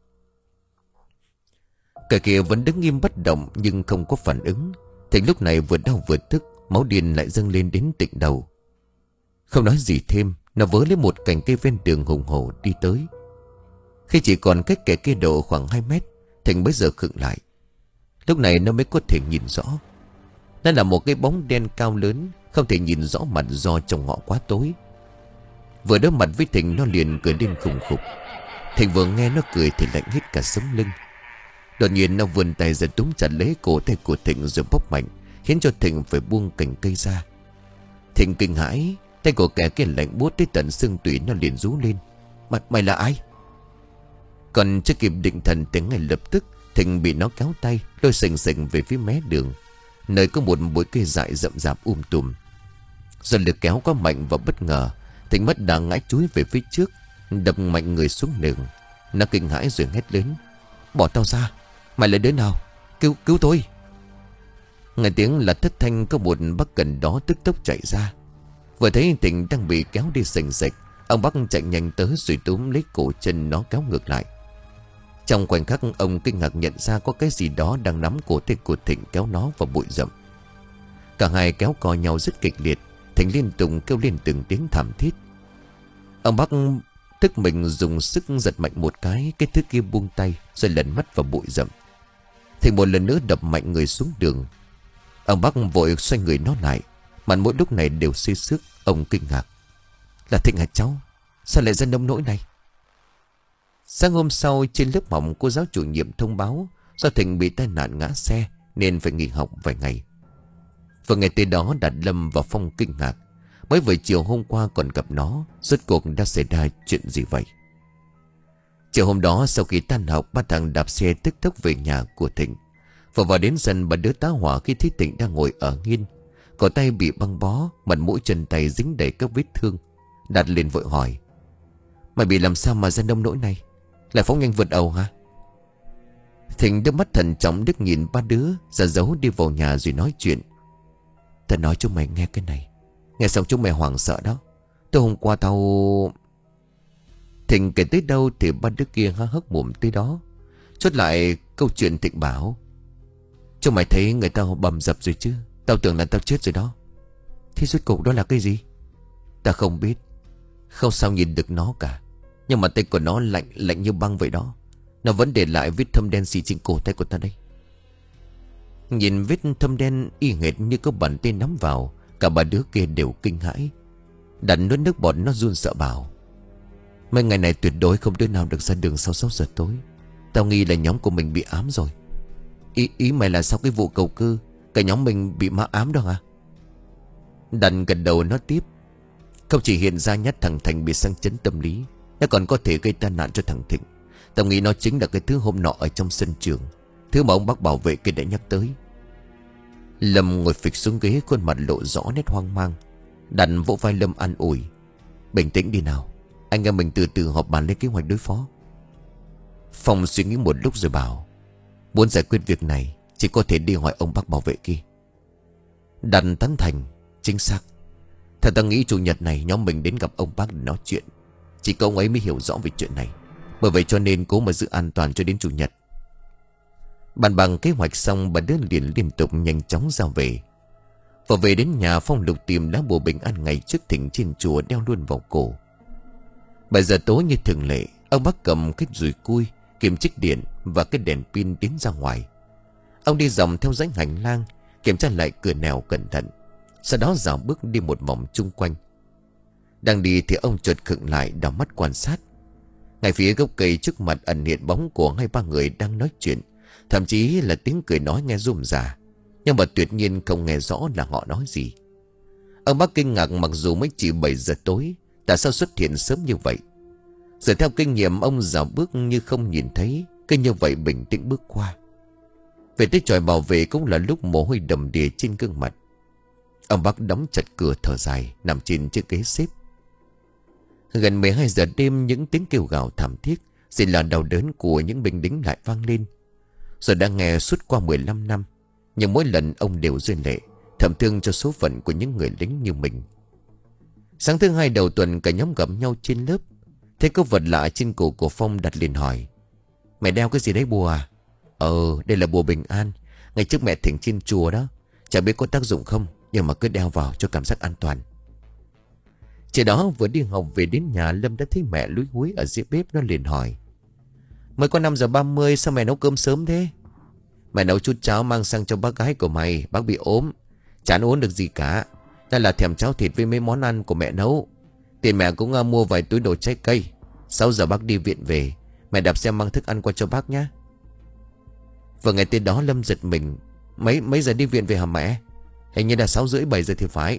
Kẻ kia vẫn đứng im bất động nhưng không có phản ứng. Thành lúc này vừa đau vừa tức, máu điên lại dâng lên đến tịnh đầu. Không nói gì thêm, nó vớ lấy một cành cây ven đường hùng hổ đi tới. Khi chỉ còn cách kẻ kia độ khoảng hai mét, Thành bấy giờ khựng lại. Lúc này nó mới có thể nhìn rõ. Nó là một cái bóng đen cao lớn, không thể nhìn rõ mặt do trong ngõ quá tối. Vừa đối mặt với Thành, nó liền cười lên khùng khục. Thành vừa nghe nó cười thì lạnh hết cả sống lưng. Đột nhiên nó vươn tay giật túm chặt lấy cổ tay của Thịnh rồi bóp mạnh, khiến cho Thịnh phải buông cành cây ra. Thịnh kinh hãi, tay của kẻ kia lạnh buốt tới tận xương tủy, nó liền rú lên: Mày, mày là ai? Còn chưa kịp định thần thì ngay lập tức Thịnh bị nó kéo tay lôi sình sình về phía mé đường, nơi có một bụi cây dại rậm rạp um tùm. Do lực kéo quá mạnh và bất ngờ, Thịnh mất đà ngã chúi về phía trước, đập mạnh người xuống đường. Nó kinh hãi rồi hét lớn: Bỏ tao ra! Mày là đứa nào? Cứu, cứu tôi! Nghe tiếng là thất thanh, có một bác gần đó tức tốc chạy ra. Vừa thấy Thịnh đang bị kéo đi sình sịch, ông bác chạy nhanh tới rồi túm lấy cổ chân nó kéo ngược lại. Trong khoảnh khắc ông kinh ngạc nhận ra có cái gì đó đang nắm cổ tay của Thịnh kéo nó vào bụi rậm. Cả hai kéo cò nhau rất kịch liệt. Thịnh liên tục kêu lên từng tiếng thảm thiết. Ông bác tức mình dùng sức giật mạnh một cái, cái thứ kia buông tay rồi lẩn mất vào bụi rậm. Thịnh một lần nữa đập mạnh người xuống đường. Ông bác vội xoay người nó lại, mặt mỗi lúc này đều xây sức. Ông kinh ngạc: Là Thịnh hả cháu? Sao lại ra nông nỗi này? Sáng hôm sau trên lớp học, cô giáo chủ nhiệm thông báo do Thịnh bị tai nạn ngã xe nên phải nghỉ học vài ngày. Và ngày tới đó Đạt, Lâm và Phong kinh ngạc. Mới vừa chiều hôm qua còn gặp nó, rốt cuộc đã xảy ra chuyện gì vậy? Chiều hôm đó sau khi tan học, ba thằng đạp xe tức tốc về nhà của Thịnh. Và vào đến sân, bà đứa tá hỏa khi thấy Thịnh đang ngồi ở nghiên. Cổ tay bị băng bó, mặt mũi chân tay dính đầy các vết thương. Đạt liền vội hỏi: Mày bị làm sao mà ra nông nỗi này? Lại phóng nhanh vượt ẩu hả? Thịnh đôi mắt thận trọng đứt nhìn ba đứa, ra dấu đi vào nhà rồi nói chuyện. Tao nói chúng mày nghe cái này. Nghe xong chúng mày hoảng sợ đó. Tối hôm qua tao... Thịnh kể tới đâu thì ba đứa kia há hốc mồm tới đó. Chốt lại câu chuyện Thịnh bảo: Chúng mày thấy người ta bầm dập rồi chứ? Tao tưởng là tao chết rồi đó. Thế rốt cuộc đó là cái gì? Ta không biết. Không sao nhìn được nó cả. Nhưng mà tay của nó lạnh lạnh như băng vậy đó. Nó vẫn để lại vết thâm đen xì trên cổ tay của ta đây. Nhìn vết thâm đen y hệt như có bàn tay nắm vào, cả ba đứa kia đều kinh hãi. Đặt nuốt nước bọt, nó run sợ bảo: Mấy ngày này tuyệt đối không đứa nào được ra đường sau sáu giờ tối. Tao nghi là nhóm của mình bị ám rồi. Ý, ý mày là sau cái vụ cầu cư cả nhóm mình bị ma ám đó hả? Đành gật đầu nó tiếp: Không chỉ hiện ra nhát thằng Thành bị sang chấn tâm lý, nó còn có thể gây tai nạn cho thằng Thịnh. Tao nghĩ nó chính là cái thứ hôm nọ ở trong sân trường, thứ mà ông bác bảo vệ kia đã nhắc tới. Lâm ngồi phịch xuống ghế, khuôn mặt lộ rõ nét hoang mang. Đành vỗ vai Lâm an ủi: Bình tĩnh đi nào, anh em mình từ từ họp bàn lên kế hoạch đối phó. Phong suy nghĩ một lúc rồi bảo: Muốn giải quyết việc này chỉ có thể đi hỏi ông bác bảo vệ kia. Đành tán thành: Chính xác. Theo ta nghĩ chủ nhật này nhóm mình đến gặp ông bác để nói chuyện. Chỉ có ông ấy mới hiểu rõ về chuyện này. Bởi vậy cho nên cố mà giữ an toàn cho đến chủ nhật. Bàn bằng kế hoạch xong, bà đứa liền liên tục nhanh chóng ra về. Và về đến nhà, Phong lục tìm lá bùa bình an ngày trước thỉnh trên chùa đeo luôn vào cổ. Bảy giờ tối như thường lệ, ông bác cầm cái dùi cui, kim chích điện và cái đèn pin tiến ra ngoài. Ông đi dòng theo dãy hành lang, kiểm tra lại cửa nẻo cẩn thận, sau đó dạo bước đi một vòng chung quanh. Đang đi thì ông chợt khựng lại, đảo mắt quan sát. Ngay phía gốc cây trước mặt ẩn hiện bóng của hai ba người đang nói chuyện, thậm chí là tiếng cười nói nghe rôm rả, nhưng mà tuyệt nhiên không nghe rõ là họ nói gì. Ông bác kinh ngạc, mặc dù mới chỉ bảy giờ tối, tại sao xuất hiện sớm như vậy. Rồi theo kinh nghiệm, ông dạo bước như không nhìn thấy, cứ như vậy bình tĩnh bước qua. Về tới chòi bảo vệ cũng là lúc mồ hôi đầm đìa trên gương mặt. Ông bác đóng chặt cửa thở dài, nằm trên chiếc ghế xếp. Gần mười hai giờ đêm, những tiếng kêu gào thảm thiết, rồi là đau đớn của những binh lính lại vang lên. Rồi đã nghe suốt qua mười lăm năm, nhưng mỗi lần ông đều rơi lệ, thầm thương cho số phận của những người lính như mình. Sáng thứ hai đầu tuần, cả nhóm gặp nhau trên lớp. Thấy có vật lạ trên cổ của Phong, đặt liền hỏi: Mày đeo cái gì đấy bùa à? Ờ, đây là bùa bình an, ngày trước mẹ thỉnh trên chùa đó. Chẳng biết có tác dụng không, nhưng mà cứ đeo vào cho cảm giác an toàn. Chị đó vừa đi học về đến nhà, Lâm đã thấy mẹ lúi húi ở dưới bếp. Nó liền hỏi: Mới có năm giờ ba mươi, sao mẹ nấu cơm sớm thế? Mẹ nấu chút cháo mang sang cho bác gái của mày, bác bị ốm, chả uống được gì cả, nên là thèm cháo thịt với mấy món ăn của mẹ nấu. Tiền mẹ cũng uh, mua vài túi đồ trái cây. Sáu giờ bác đi viện về, mẹ đạp xe mang thức ăn qua cho bác nhé. Vừa nghe tên đó, Lâm giật mình: Mấy mấy giờ đi viện về hả mẹ? Hình như là sáu rưỡi bảy giờ thì phải.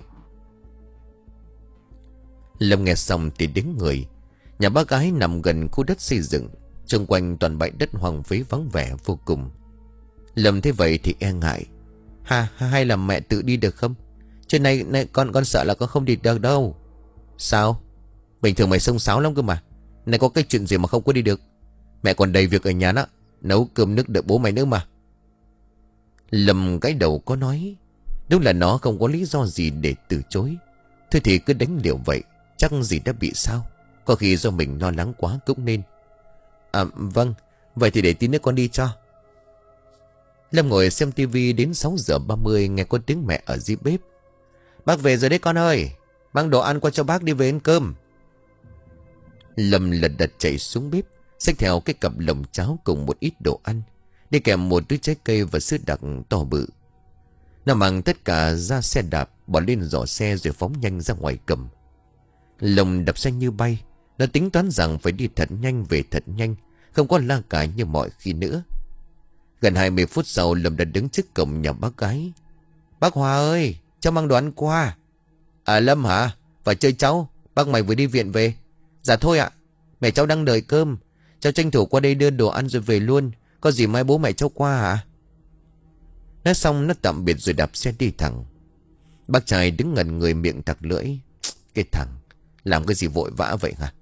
Lâm nghe xong thì đứng người. Nhà bác gái nằm gần khu đất xây dựng, xung quanh toàn bãi đất hoang phế vắng vẻ vô cùng. Lâm thấy vậy thì e ngại: Ha, hay là mẹ tự đi được không? Trên này, này con con sợ là con không đi được đâu. Sao? Bình thường mày xông xáo lắm cơ mà. Này có cái chuyện gì mà không có đi được? Mẹ còn đầy việc ở nhà đó, nấu cơm nước đợi bố mày nữa mà. Lâm cái đầu có nói: Đúng là nó không có lý do gì để từ chối. Thôi thì cứ đánh liều vậy, chắc gì đã bị sao. Có khi do mình lo lắng quá cũng nên. À vâng, vậy thì để tí nữa con đi cho. Lâm ngồi xem tivi đến sáu giờ ba mươi, nghe có tiếng mẹ ở dưới bếp: Bác về rồi đấy con ơi, mang đồ ăn qua cho bác đi về ăn cơm. Lâm lật đật chạy xuống bếp, xách theo cái cặp lồng cháo cùng một ít đồ ăn, đi kèm một túi trái cây và sữa đặc to bự. Nó mang tất cả ra xe đạp, bỏ lên giỏ xe rồi phóng nhanh ra ngoài cầm. Lồng đập xe như bay. Nó tính toán rằng phải đi thật nhanh về thật nhanh, không có la cà như mọi khi nữa. Gần hai mươi phút sau, Lâm đã đứng trước cổng nhà bác gái. Bác Hòa ơi, cháu mang đồ ăn qua. À Lâm hả? Vào chơi cháu, bác mày vừa đi viện về. Dạ thôi ạ, mẹ cháu đang đợi cơm, cháu tranh thủ qua đây đưa đồ ăn rồi về luôn. Có gì mai bố mẹ cháu qua hả? Nói xong nó tạm biệt rồi đạp xe đi thẳng. Bác trai đứng ngẩn người miệng tặc lưỡi. Cái thằng, làm cái gì vội vã vậy hả?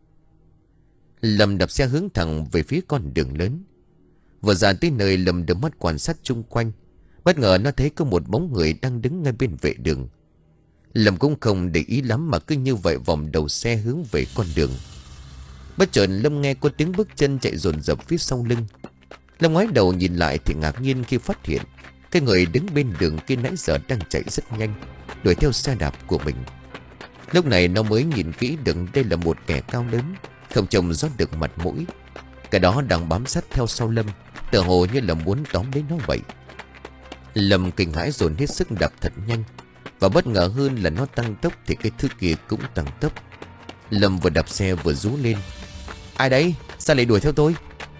Lâm đạp xe hướng thẳng về phía con đường lớn. Vừa ra tới nơi, Lâm đưa mắt quan sát chung quanh. Bất ngờ nó thấy có một bóng người đang đứng ngay bên vệ đường. Lâm cũng không để ý lắm mà cứ như vậy vòng đầu xe hướng về con đường. Bất chợt Lâm nghe có tiếng bước chân chạy dồn dập phía sau lưng. Lâm ngoái đầu nhìn lại thì ngạc nhiên khi phát hiện cái người đứng bên đường kia nãy giờ đang chạy rất nhanh, đuổi theo xe đạp của mình. Lúc này nó mới nhìn kỹ được đây là một kẻ cao lớn, không trông rót được mặt mũi. Cái đó đang bám sát theo sau Lâm, tựa hồ như là muốn tóm lấy nó vậy. Lâm kinh hãi dồn hết sức đạp thật nhanh. Và bất ngờ hơn là nó tăng tốc thì cái thứ kia cũng tăng tốc. Lâm vừa đạp xe vừa rú lên. Ai đấy? Sao lại đuổi theo tôi?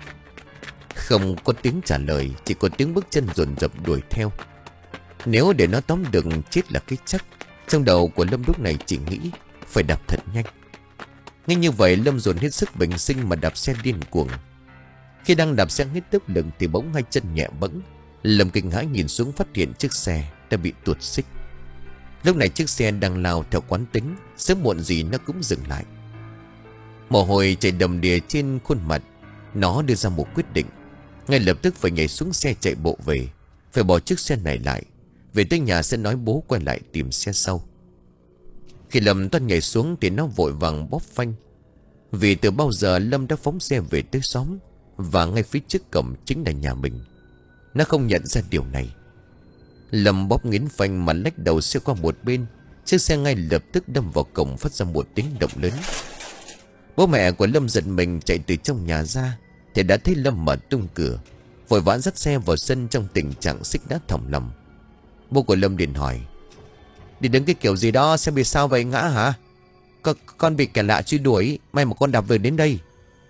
Không có tiếng trả lời, chỉ có tiếng bước chân dồn dập đuổi theo. Nếu để nó tóm được chết là cái chắc. Trong đầu của Lâm lúc này chỉ nghĩ phải đạp thật nhanh. Ngay như vậy Lâm dồn hết sức bình sinh mà đạp xe điên cuồng. Khi đang đạp xe hết tốc lực thì bỗng hai chân nhẹ bẫng. Lâm kinh hãi nhìn xuống phát hiện chiếc xe đã bị tuột xích. Lúc này chiếc xe đang lao theo quán tính, sớm muộn gì nó cũng dừng lại. Mồ hôi chảy đầm đìa trên khuôn mặt. Nó đưa ra một quyết định, ngay lập tức phải nhảy xuống xe chạy bộ về. Phải bỏ chiếc xe này lại, về tới nhà sẽ nói bố quay lại tìm xe sau. Khi Lâm toan nhảy xuống thì nó vội vàng bóp phanh. Vì từ bao giờ Lâm đã phóng xe về tới xóm, và ngay phía trước cổng chính là nhà mình. Nó không nhận ra điều này. Lâm bóp nghiến phanh mà lách đầu xe qua một bên. Chiếc xe ngay lập tức đâm vào cổng, phát ra một tiếng động lớn. Bố mẹ của Lâm giật mình chạy từ trong nhà ra thì đã thấy Lâm mở tung cửa, vội vã dắt xe vào sân trong tình trạng xích đá thòng lòng. Bố của Lâm liền hỏi: Đi đứng cái kiểu gì đó, xe bị sao vậy ngã hả? Con, con bị kẻ lạ truy đuổi, may mà con đạp về đến đây.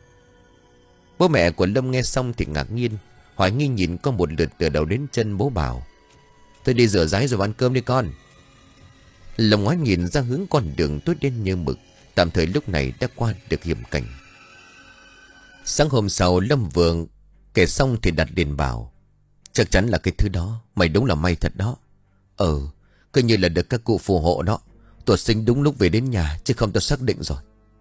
Bố mẹ của Lâm nghe xong thì ngạc nhiên, hoài nghi nhìn con một lượt từ đầu đến chân. Bố bảo: Tôi đi rửa ráy rồi ăn cơm đi con. Lâm ngoái nhìn ra hướng con đường tối đen như mực, tạm thời lúc này đã qua được hiểm cảnh. Sáng hôm sau Lâm vừa kể xong thì đặt liền bảo: Chắc chắn là cái thứ đó, mày đúng là may thật đó. Ừ, cứ như là được các cụ phù hộ đó. Tuột sinh đúng lúc về đến nhà, chứ không tôi xác định rồi.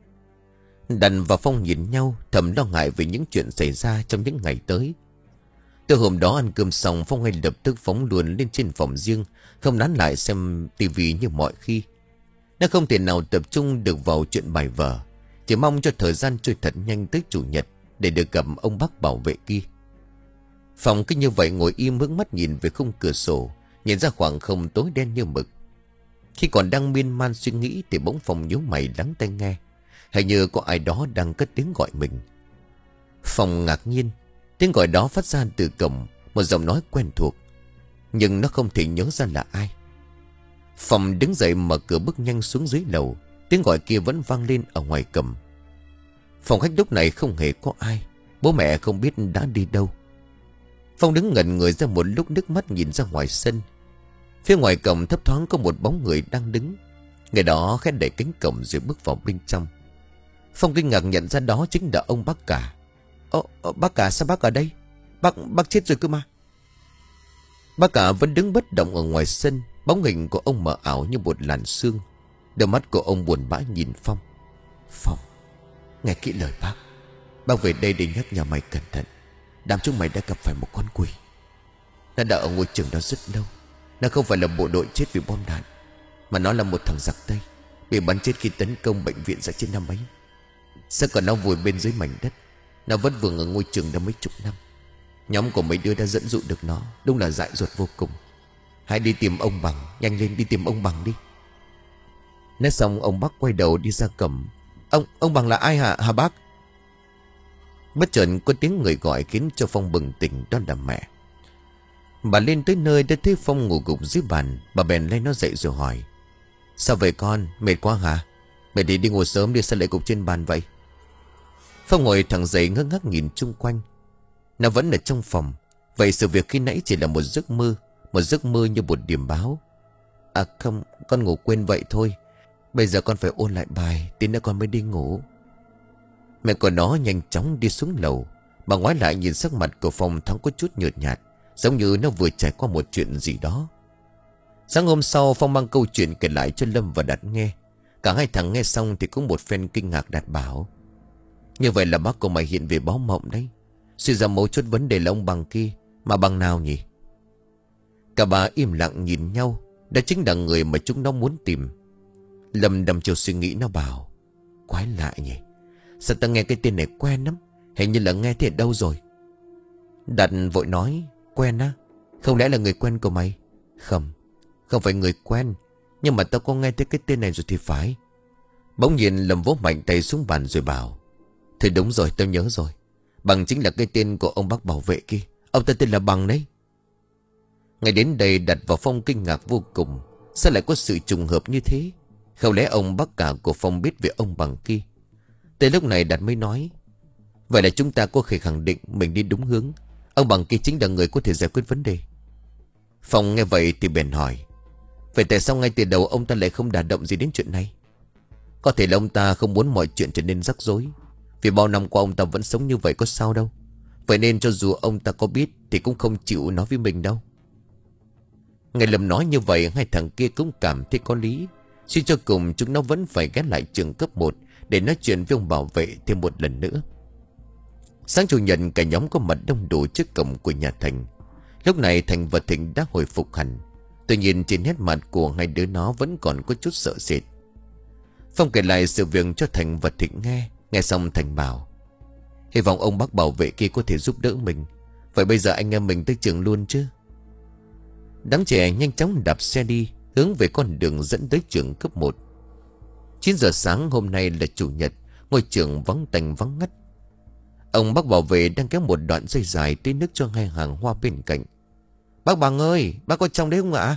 Đàn và Phong nhìn nhau thầm lo ngại về những chuyện xảy ra trong những ngày tới. Từ hôm đó ăn cơm xong, Phong ngay lập tức phóng luôn lên trên phòng riêng, không nán lại xem tivi như mọi khi. Nó không thể nào tập trung được vào chuyện bài vở, chỉ mong cho thời gian trôi thật nhanh tới chủ nhật để được gặp ông bác bảo vệ kia. Phong cứ như vậy ngồi im hướng mắt nhìn về khung cửa sổ, nhìn ra khoảng không tối đen như mực. Khi còn đang miên man suy nghĩ thì bỗng Phong nhíu mày lắng tai nghe. Hình như có ai đó đang cất tiếng gọi mình. Phong ngạc nhiên, tiếng gọi đó phát ra từ cổng, một giọng nói quen thuộc, nhưng nó không thể nhớ ra là ai. Phong đứng dậy mở cửa bước nhanh xuống dưới lầu. Tiếng gọi kia vẫn vang lên ở ngoài cổng. Phòng khách lúc này không hề có ai. Bố mẹ không biết đã đi đâu. Phong đứng ngẩn người ra một lúc, nước mắt nhìn ra ngoài sân. Phía ngoài cổng thấp thoáng có một bóng người đang đứng. Người đó khẽ đẩy cánh cổng rồi bước vào bên trong. Phong kinh ngạc nhận ra đó chính là ông bác cả. Ồ, bác cả, sao bác ở đây? Bác, bác chết rồi cơ mà. Bác cả vẫn đứng bất động ở ngoài sân. Bóng hình của ông mờ ảo như một làn sương. Đôi mắt của ông buồn bã nhìn Phong. Phong, nghe kỹ lời bác. Bác về đây để nhắc nhở mày cẩn thận. Đám chúng mày đã gặp phải một con quỷ. Nó đã ở ngôi trường đó rất lâu. Nó không phải là bộ đội chết vì bom đạn, mà nó là một thằng giặc Tây bị bắn chết khi tấn công bệnh viện giã chiến năm ấy. Sao còn nó vùi bên dưới mảnh đất. Nó vẫn vương ở ngôi trường đã mấy chục năm. Nhóm của mấy đứa đã dẫn dụ được nó. Đúng là dại dột vô cùng. Hãy đi tìm ông Bằng, nhanh lên đi tìm ông Bằng đi. Nói xong ông bác quay đầu đi ra cổng. Ông, ông Bằng là ai hả, hả bác? Bất chợt có tiếng người gọi khiến cho Phong bừng tỉnh, đó là mẹ. Bà lên tới nơi đã thấy Phong ngủ gục dưới bàn. Bà bèn lấy nó dậy rồi hỏi: Sao vậy con, mệt quá hả? Mẹ đi đi ngủ sớm đi, sao lại gục trên bàn vậy? Phong ngồi thẳng dậy ngơ ngác nhìn chung quanh. Nó vẫn ở trong phòng. Vậy sự việc khi nãy chỉ là một giấc mơ, một giấc mơ như một điểm báo. À không, con ngủ quên vậy thôi. Bây giờ con phải ôn lại bài, tí nữa con mới đi ngủ. Mẹ của nó nhanh chóng đi xuống lầu. Bà ngoái lại nhìn sắc mặt của Phong thoáng có chút nhợt nhạt, giống như nó vừa trải qua một chuyện gì đó. Sáng hôm sau Phong mang câu chuyện kể lại cho Lâm và Đạt nghe. Cả hai thằng nghe xong thì cũng một phen kinh ngạc. Đạt bảo: như vậy là bác của mày hiện về báo mộng đấy. Suy ra mấu chốt vấn đề là ông Bằng kia. Mà Bằng nào nhỉ? Cả ba im lặng nhìn nhau. Đó chính là người mà chúng nó muốn tìm. Lâm đâm chiều suy nghĩ, nó bảo: quái lạ nhỉ, sao ta nghe cái tên này quen lắm, hình như là nghe thế ở đâu rồi. Đạt vội nói: quen á? Không lẽ là người quen của mày? Không, không phải người quen, nhưng mà tao có nghe thấy cái tên này rồi thì phải. Bỗng nhiên Lâm vỗ mạnh tay xuống bàn rồi bảo: thì đúng rồi, tao nhớ rồi. Bằng chính là cái tên của ông bác bảo vệ kia. Ông ta tên là Bằng đấy. Ngay đến đây Đạt và Phong kinh ngạc vô cùng. Sao lại có sự trùng hợp như thế? Không lẽ ông bác cả của Phong biết về ông Bằng kia? Tới lúc này Đạt mới nói: vậy là chúng ta có thể khẳng định mình đi đúng hướng. Ông Bằng kia chính là người có thể giải quyết vấn đề. Phong nghe vậy thì bèn hỏi: vậy tại sao ngay từ đầu ông ta lại không đả động gì đến chuyện này? Có thể là ông ta không muốn mọi chuyện trở nên rắc rối. Vì bao năm qua ông ta vẫn sống như vậy có sao đâu. Vậy nên cho dù ông ta có biết thì cũng không chịu nói với mình đâu. Ngày Lâm nói như vậy, hai thằng kia cũng cảm thấy có lý. Suy cho cùng chúng nó vẫn phải ghé lại trường cấp một để nói chuyện với ông bảo vệ thêm một lần nữa. Sáng chủ nhật cả nhóm có mặt đông đủ trước cổng của nhà Thành. Lúc này Thành và Thịnh đã hồi phục hẳn. Tuy nhiên trên nét mặt của hai đứa nó vẫn còn có chút sợ sệt. Phong kể lại sự việc cho Thành và Thịnh nghe. Nghe xong Thành bảo: hy vọng ông bác bảo vệ kia có thể giúp đỡ mình. Vậy bây giờ anh em mình tới trường luôn chứ? Đám trẻ nhanh chóng đạp xe đi, hướng về con đường dẫn tới trường cấp một. Chín giờ sáng hôm nay là chủ nhật, ngôi trường vắng tanh vắng ngắt. Ông bác bảo vệ đang kéo một đoạn dây dài tưới nước cho hai hàng hoa bên cạnh. Bác Bằng ơi, bác có trong đấy không ạ?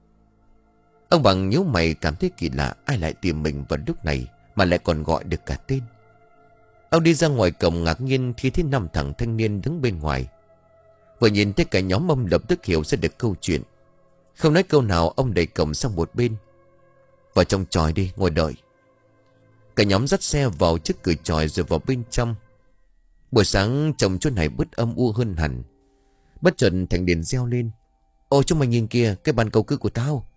Ông Bằng nhíu mày, cảm thấy kỳ lạ, ai lại tìm mình vào lúc này mà lại còn gọi được cả tên. Ông đi ra ngoài cổng ngạc nhiên khi thấy năm thằng thanh niên đứng bên ngoài. Vừa nhìn thấy cả nhóm ông lập tức hiểu ra được câu chuyện. Không nói câu nào, ông đẩy cổng sang một bên. Vào trong tròi đi, ngồi đợi. Cả nhóm dắt xe vào trước cửa tròi rồi vào bên trong. Buổi sáng trông chỗ này bớt âm u hơn hẳn. Bất chợt Thành liền reo lên: ôi chúng mày nhìn kìa, cái bàn cầu cư của tao.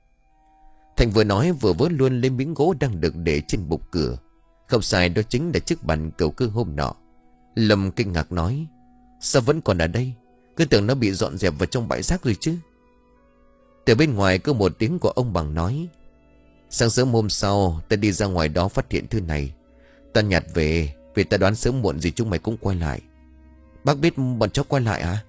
Thành vừa nói vừa vớ luôn lên miếng gỗ đang được để trên bục cửa. Không sai, đó chính là chiếc bàn cầu cư hôm nọ. Lâm kinh ngạc nói: sao vẫn còn ở đây? Cứ tưởng nó bị dọn dẹp vào trong bãi rác rồi chứ. Từ bên ngoài có một tiếng của ông Bằng nói: sáng sớm hôm sau ta đi ra ngoài đó phát hiện thứ này. Ta nhặt về, vì ta đoán sớm muộn gì chúng mày cũng quay lại. Bác biết bọn cháu quay lại à?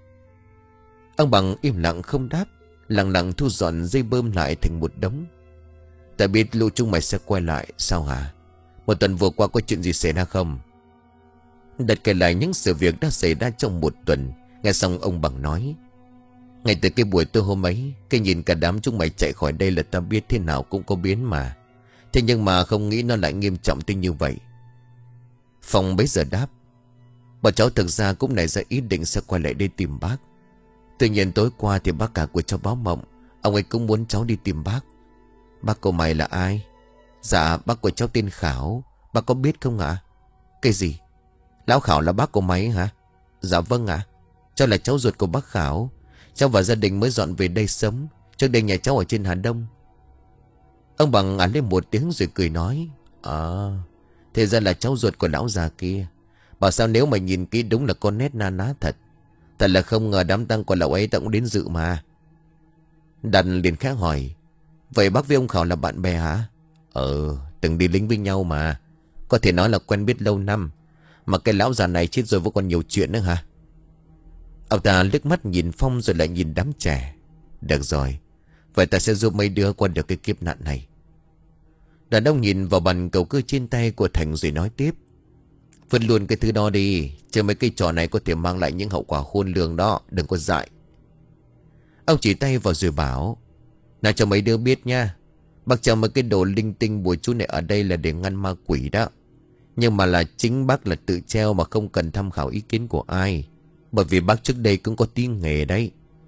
Ông Bằng im lặng không đáp, lặng lặng thu dọn dây bơm lại thành một đống. Ta biết lũ chúng mày sẽ quay lại. Sao hả? Một tuần vừa qua có chuyện gì xảy ra không? Đặt kể lại những sự việc đã xảy ra trong một tuần. Nghe xong ông Bằng nói: ngay từ cái buổi tối hôm ấy, cái nhìn cả đám chúng mày chạy khỏi đây là ta biết thế nào cũng có biến mà. Thế nhưng mà không nghĩ nó lại nghiêm trọng tới như vậy. Phong bấy giờ đáp: bọn cháu thực ra cũng nảy ra ý định sẽ quay lại đây tìm bác. Tuy nhiên tối qua thì bác cả của cháu báo mộng, ông ấy cũng muốn cháu đi tìm bác. Bác của mày là ai? Dạ bác của cháu tên Khảo. Bác có biết không ạ? Cái gì? Lão Khảo là bác của mày hả? Dạ vâng ạ. Cháu là cháu ruột của bác Khảo. Cháu và gia đình mới dọn về đây sống. Trước đây nhà cháu ở trên Hà Đông. Ông Bằng ả lên một tiếng rồi cười nói: ờ à, thế ra là cháu ruột của lão già kia. Bảo sao nếu mà nhìn kỹ đúng là con nét na ná thật. Thật là không ngờ đám tang của lão ấy ta cũng đến dự mà. Đạt liền khẽ hỏi: vậy bác với ông Khảo là bạn bè hả? Ờ, từng đi lính với nhau mà. Có thể nói là quen biết lâu năm. Mà cái lão già này chết rồi vẫn còn nhiều chuyện nữa hả? Ông ta liếc mắt nhìn Phong rồi lại nhìn đám trẻ. Được rồi, vậy ta sẽ giúp mấy đứa qua được cái kiếp nạn này. Đàn ông nhìn vào bàn cầu cư trên tay của Thành rồi nói tiếp: vứt luôn cái thứ đó đi, chứ mấy cái trò này có thể mang lại những hậu quả khôn lường đó, đừng có dại. Ông chỉ tay vào rồi bảo: nào cho mấy đứa biết nha, bác cho mấy cái đồ linh tinh bùa chú này ở đây là để ngăn ma quỷ đó. Nhưng mà là chính bác là tự treo mà không cần tham khảo ý kiến của ai. Bởi vì bác trước đây cũng có tí nghề đấy.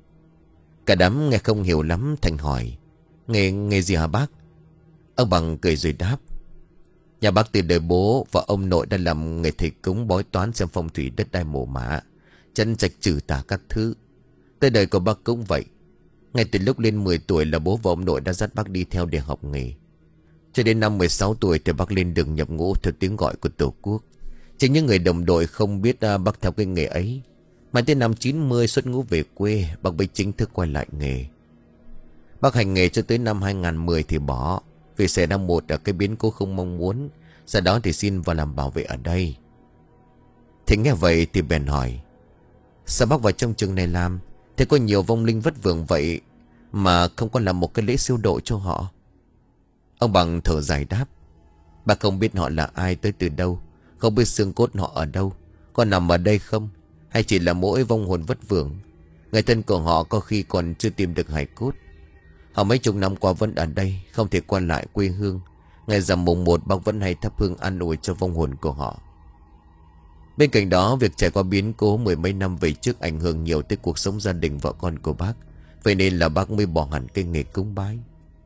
Cả đám nghe không hiểu lắm. Thành hỏi: Nghề nghề gì hả bác? Ông Bằng cười rồi đáp: nhà bác từ đời bố và ông nội đã làm nghề thầy cúng bói toán xem phong thủy đất đai mồ mả, chân trạch trừ tà các thứ. Tới đời của bác cũng vậy. Ngay từ lúc lên mười tuổi là bố và ông nội đã dắt bác đi theo để học nghề. Cho đến năm mười sáu tuổi thì bác lên đường nhập ngũ theo tiếng gọi của Tổ quốc. Chính những người đồng đội không biết uh, bác theo cái nghề ấy. Mà tới năm chín mươi xuất ngũ về quê, bác mới chính thức quay lại nghề. Bác hành nghề cho tới năm hai không một không thì bỏ, vì xảy ra một ở cái biến cố không mong muốn. Sau đó thì xin vào làm bảo vệ ở đây. Thì nghe vậy thì bèn hỏi: sao bác vào trong trường này làm? Thế có nhiều vong linh vất vưởng vậy mà không có làm một cái lễ siêu độ cho họ? Ông Bằng thở dài đáp: bác không biết họ là ai, tới từ đâu, không biết xương cốt họ ở đâu, có nằm ở đây không, hay chỉ là mỗi vong hồn vất vưởng. Người thân của họ có khi còn chưa tìm được hài cốt. Họ mấy chục năm qua vẫn ở đây, không thể qua lại quê hương. Ngày rằm mùng một bác vẫn hay thắp hương an ủi cho vong hồn của họ. Bên cạnh đó, việc trải qua biến cố mười mấy năm về trước ảnh hưởng nhiều tới cuộc sống gia đình vợ con của bác. Vậy nên là bác mới bỏ hẳn cái nghề cúng bái.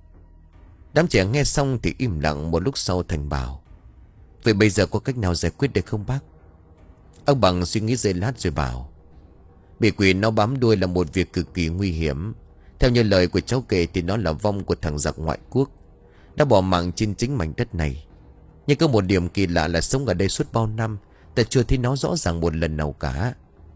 Đám trẻ nghe xong thì im lặng. Một lúc sau Thành bảo: vậy bây giờ có cách nào giải quyết được không bác? Ông Bằng suy nghĩ giây lát rồi bảo: bị quỷ nó bám đuôi là một việc cực kỳ nguy hiểm. Theo như lời của cháu kể thì nó là vong của thằng giặc ngoại quốc, đã bỏ mạng trên chính mảnh đất này. Nhưng có một điểm kỳ lạ là sống ở đây suốt bao năm, ta chưa thấy nó rõ ràng một lần nào cả.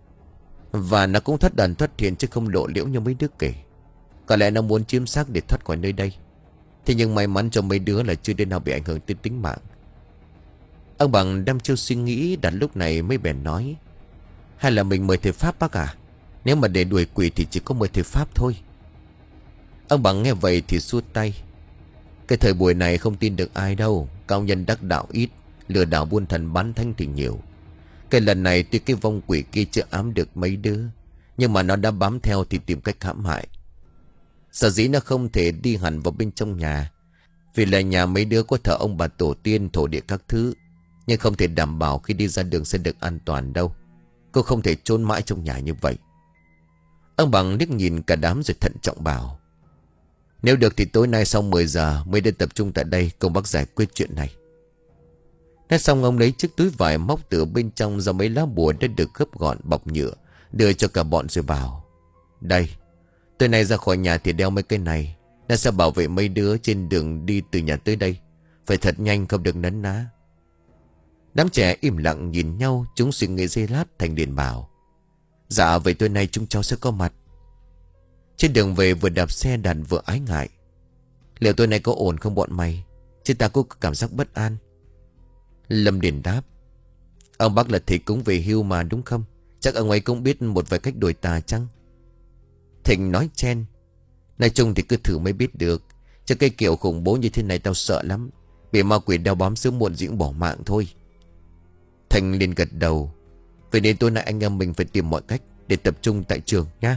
Và nó cũng thoát đàn thoát thiền chứ không lộ liễu như mấy đứa kể. Có lẽ nó muốn chiếm xác để thoát khỏi nơi đây. Thế nhưng may mắn cho mấy đứa là chưa đến nào bị ảnh hưởng tới tính mạng. Ông Bằng đăm chiêu suy nghĩ, đặt lúc này mới bèn nói: hay là mình mời thầy Pháp bác à? Nếu mà để đuổi quỷ thì chỉ có mời thầy Pháp thôi. Ông Bằng nghe vậy thì xua tay: cái thời buổi này không tin được ai đâu. Cao nhân đắc đạo ít, lừa đảo buôn thần bán thanh thì nhiều. Cái lần này tuy cái vong quỷ kia chưa ám được mấy đứa, nhưng mà nó đã bám theo thì tìm cách hãm hại. Sở dĩ nó không thể đi hẳn vào bên trong nhà, vì là nhà mấy đứa có thờ ông bà tổ tiên thổ địa các thứ, nhưng không thể đảm bảo khi đi ra đường sẽ được an toàn đâu. Cô không thể trốn mãi trong nhà như vậy. Ông Bằng liếc nhìn cả đám rồi thận trọng bảo: nếu được thì tối nay sau mười giờ mới đến tập trung tại đây cùng bác giải quyết chuyện này. Nói xong ông lấy chiếc túi vải móc từ bên trong ra mấy lá bùa đã được gấp gọn bọc nhựa, đưa cho cả bọn rồi bảo: đây, tối nay ra khỏi nhà thì đeo mấy cái này, nó sẽ bảo vệ mấy đứa trên đường đi từ nhà tới đây. Phải thật nhanh, không được nấn ná. Đám trẻ im lặng nhìn nhau. Chúng suy nghĩ giây lát. Thành liền bảo: dạ vậy tối nay chúng cháu sẽ có mặt. Trên đường về vừa đạp xe đàn vừa ái ngại: liệu tối nay có ổn không bọn mày? Chứ ta có cảm giác bất an. Lâm Điền đáp: ông bác là thầy cúng về hưu mà đúng không? Chắc ông ấy cũng biết một vài cách đuổi tà chăng? Thịnh nói chen: nói chung thì cứ thử mới biết được. Chứ cái kiểu khủng bố như thế này tao sợ lắm. Bị ma quỷ đeo bám sớm muộn diễn bỏ mạng thôi. Thành liền gật đầu: vậy nên tối nay anh em mình phải tìm mọi cách để tập trung tại trường nha.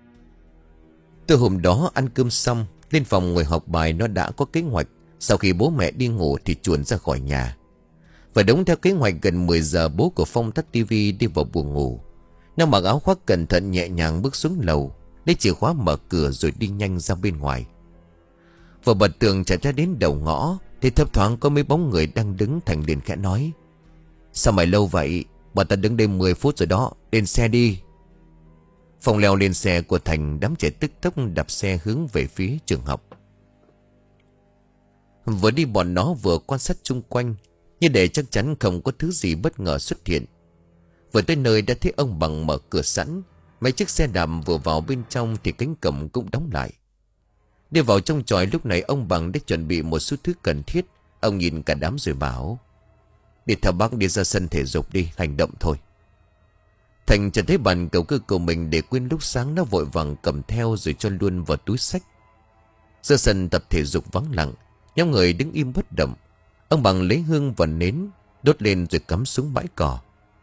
Từ hôm đó ăn cơm xong, lên phòng ngồi học bài. Nó đã có kế hoạch. Sau khi bố mẹ đi ngủ thì chuồn ra khỏi nhà. Và đúng theo kế hoạch, gần mười giờ bố của Phong tắt tivi đi vào buồng ngủ. Nó mặc áo khoác cẩn thận nhẹ nhàng bước xuống lầu, lấy chìa khóa mở cửa rồi đi nhanh ra bên ngoài. Vừa bật tường chạy ra đến đầu ngõ thì thấp thoáng có mấy bóng người đang đứng. Thành liền khẽ nói: sao mày lâu vậy? Bọn ta đứng đây mười phút rồi đó, lên xe đi. Phong leo lên xe của Thành. Đám trẻ tức tốc đạp xe hướng về phía trường học. Vừa đi bọn nó vừa quan sát chung quanh, như để chắc chắn không có thứ gì bất ngờ xuất hiện. Vừa tới nơi đã thấy ông Bằng mở cửa sẵn. Mấy chiếc xe đạp vừa vào bên trong thì cánh cổng cũng đóng lại. Đi vào trong tròi lúc này ông Bằng đã chuẩn bị một số thứ cần thiết. Ông nhìn cả đám rồi bảo: đi theo bác đi ra sân thể dục đi, hành động thôi. Thành chợt thấy bàn cầu cơ của mình để quên lúc sáng. Nó vội vàng cầm theo rồi cho luôn vào túi xách. Ra sân tập thể dục vắng lặng, nhóm người đứng im bất động. Ông Bằng lấy hương và nến đốt lên rồi cắm xuống bãi cỏ.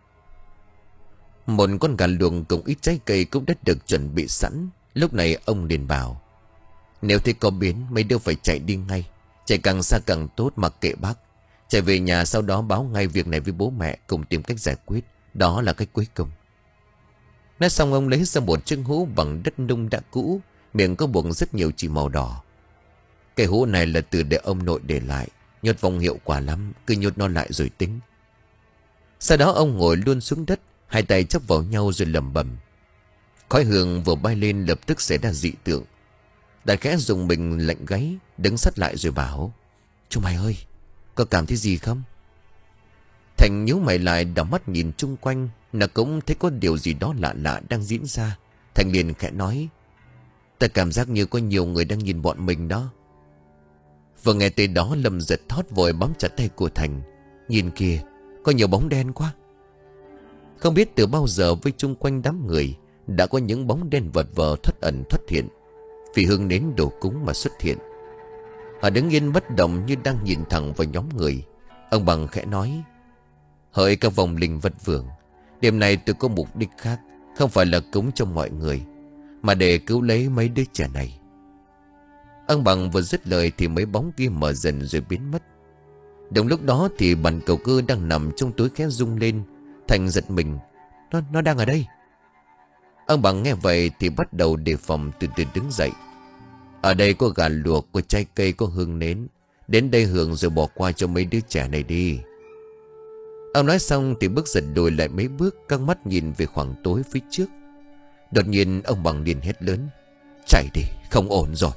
Một con gà luộc cùng ít trái cây cũng đã được chuẩn bị sẵn. Lúc này ông liền bảo: nếu thấy có biến mấy đứa phải chạy đi ngay. Chạy càng xa càng tốt, mặc kệ bác. Chạy về nhà sau đó báo ngay việc này với bố mẹ, cùng tìm cách giải quyết. Đó là cách cuối cùng. Nói xong ông lấy ra một chiếc hũ bằng đất nung đã cũ, miệng có buộc rất nhiều chỉ màu đỏ. Cái hũ này là từ để ông nội để lại, nhốt vong hiệu quả lắm, cứ nhốt nó lại rồi tính. Sau đó ông ngồi luôn xuống đất, hai tay chắp vào nhau rồi lẩm bẩm. Khói hương vừa bay lên lập tức xảy ra dị tượng. Đạt khẽ dùng mình lạnh gáy, đứng sát lại rồi bảo: Chúng mày ơi, có cảm thấy gì không? Thành nhíu mày lại, đảo mắt nhìn chung quanh. Nó cũng thấy có điều gì đó lạ lạ đang diễn ra. Thành liền khẽ nói: Ta cảm giác như có nhiều người đang nhìn bọn mình đó. Vừa nghe tới đó, Lâm giật thót vội bám chặt tay của Thành. Nhìn kìa, có nhiều bóng đen quá. Không biết từ bao giờ với chung quanh đám người đã có những bóng đen vật vờ thoát ẩn thoát hiện, vì hương nến đồ cúng mà xuất hiện. Họ đứng yên bất động như đang nhìn thẳng vào nhóm người. Ông Bằng khẽ nói: Hỡi các vong linh vật vưởng, đêm nay tôi có mục đích khác, không phải là cúng cho mọi người, mà để cứu lấy mấy đứa trẻ này. Ông Bằng vừa dứt lời thì mấy bóng kia mở dần rồi biến mất. Đúng lúc đó thì bàn cầu cơ đang nằm trong túi khẽ rung lên. Thành giật mình: Nó, nó đang ở đây. Ông Bằng nghe vậy thì bắt đầu đề phòng, từ từ đứng dậy. Ở đây có gà luộc, có trái cây, có hương nến. Đến đây hưởng rồi bỏ qua cho mấy đứa trẻ này đi. Ông nói xong thì bước giật lùi lại mấy bước, căng mắt nhìn về khoảng tối phía trước. Đột nhiên ông Bằng liền hét lớn: Chạy đi, không ổn rồi.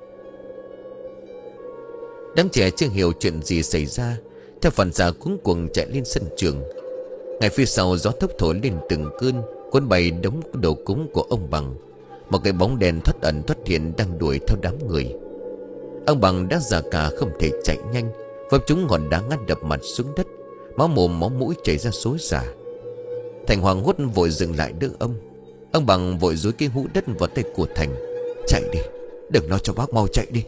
Đám trẻ chưa hiểu chuyện gì xảy ra, theo phản xạ cuống cuồng chạy lên sân trường. Ngay phía sau gió thốc thổi lên từng cơn, cuốn bay đống đồ cúng của ông Bằng. Một cái bóng đèn thoát ẩn thoát hiện đang đuổi theo đám người. Ông Bằng đã già cả không thể chạy nhanh, vấp trúng ngọn đá ngắt đập mặt xuống đất, máu mồm máu mũi chảy ra xối xả. Thành hoàng hốt vội dừng lại đỡ ông. Ông Bằng vội dúi cái hũ đất vào tay của Thành: Chạy đi, đừng lo cho bác, mau chạy đi.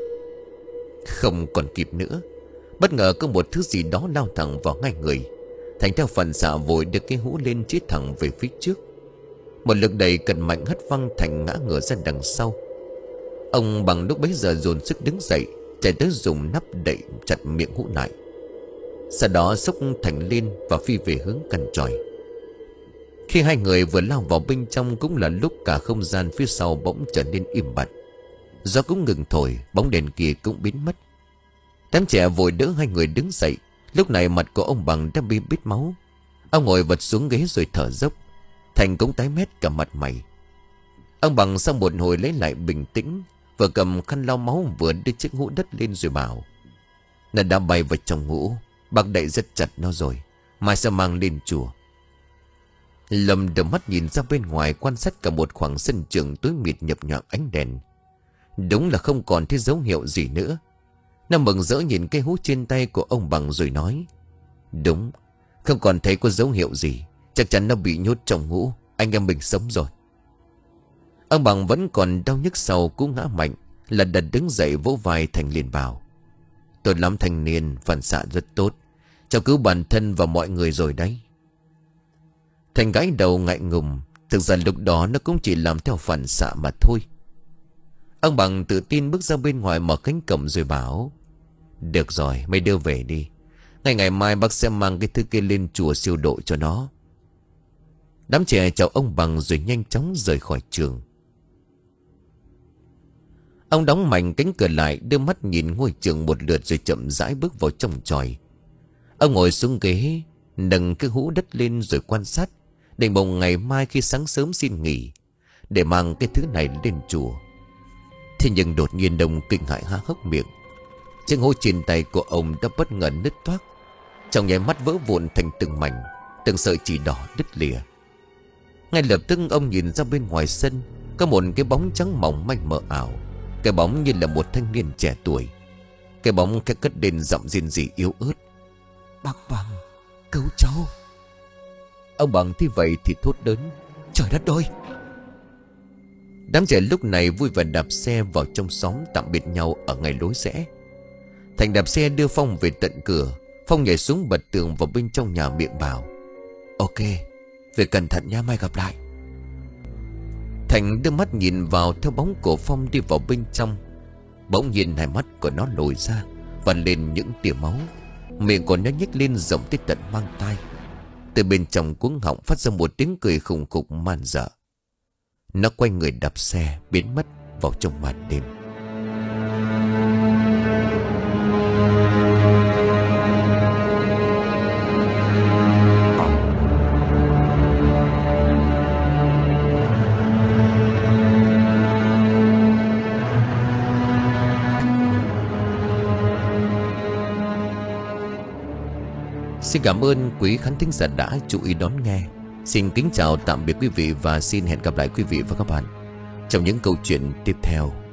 Không còn kịp nữa, bất ngờ có một thứ gì đó lao thẳng vào ngay người. Thành theo phần xạ vội đưa cái hũ lên chĩa thẳng về phía trước. Một lực đẩy cần mạnh hất văng Thành ngã ngửa ra đằng sau. Ông Bằng lúc bấy giờ dồn sức đứng dậy, chạy tới dùng nắp đậy chặt miệng hũ lại. Sau đó xốc Thành lên và phi về hướng căn tròi. Khi hai người vừa lao vào bên trong cũng là lúc cả không gian phía sau bỗng trở nên im bặt. Gió cũng ngừng thổi, bóng đèn kia cũng biến mất. Đám trẻ vội đỡ hai người đứng dậy. Lúc này mặt của ông Bằng đã bị bít máu. Ông ngồi vật xuống ghế rồi thở dốc. Thành cũng tái mét cả mặt mày. Ông Bằng sau một hồi lấy lại bình tĩnh, vừa cầm khăn lau máu vừa đưa chiếc hũ đất lên rồi bảo: Nó đã bay vào trong hũ, bác đậy rất chặt nó rồi, mai sẽ mang lên chùa. Lâm đưa mắt nhìn ra bên ngoài, quan sát cả một khoảng sân trường tối mịt nhập nhọn ánh đèn. Đúng là không còn thấy dấu hiệu gì nữa. Nó mừng rỡ nhìn cái hũ trên tay của ông Bằng rồi nói: Đúng, không còn thấy có dấu hiệu gì, chắc chắn nó bị nhốt trong hũ, anh em mình sống rồi. Ông Bằng vẫn còn đau nhức sau cú ngã mạnh, lật đật đứng dậy vỗ vai Thành liền bảo: Tốt lắm thanh niên, phản xạ rất tốt, cháu cứu bản thân và mọi người rồi đấy. Thành gãi đầu ngại ngùng, thực ra lúc đó nó cũng chỉ làm theo phản xạ mà thôi. Ông Bằng tự tin bước ra bên ngoài mở cánh cổng rồi bảo: Được rồi, mày đưa về đi. Ngày ngày mai bác sẽ mang cái thứ kia lên chùa siêu độ cho nó. Đám trẻ chào ông Bằng rồi nhanh chóng rời khỏi trường. Ông đóng mạnh cánh cửa lại, đưa mắt nhìn ngôi trường một lượt rồi chậm rãi bước vào trong chòi. Ông ngồi xuống ghế, nâng cái hũ đất lên rồi quan sát, định bụng ngày mai khi sáng sớm xin nghỉ để mang cái thứ này lên chùa. Thế nhưng đột nhiên Đông kinh hãi há hốc miệng. Chiếc hũ trên tay của ông đã bất ngờ nứt toác, trong nháy mắt vỡ vụn thành từng mảnh, từng sợi chỉ đỏ đứt lìa. Ngay lập tức ông nhìn ra bên ngoài sân, có một cái bóng trắng mỏng manh mờ ảo. Cái bóng như là một thanh niên trẻ tuổi. Cái bóng cái cất lên giọng rên rỉ yếu ớt: Bác Bằng, cứu cháu. Ông Bằng thấy vậy thì thốt lớn: Trời đất ơi! Đám trẻ lúc này vui vẻ đạp xe vào trong xóm tạm biệt nhau ở ngay lối rẽ. Thành đạp xe đưa Phong về tận cửa. Phong nhảy xuống bật tường vào bên trong nhà miệng bảo: Ok, về cẩn thận nha, mai gặp lại. Thành đưa mắt nhìn vào theo bóng của Phong đi vào bên trong. Bỗng nhiên hai mắt của nó lồi ra và lên những tia máu. Miệng của nó nhếch lên rộng tới tận mang tai. Từ bên trong cuống họng phát ra một tiếng cười khùng khục man dợ. Nó quay người đạp xe biến mất vào trong màn đêm. Xin cảm ơn quý khán thính giả đã chú ý đón nghe. Xin kính chào tạm biệt quý vị và xin hẹn gặp lại quý vị và các bạn trong những câu chuyện tiếp theo.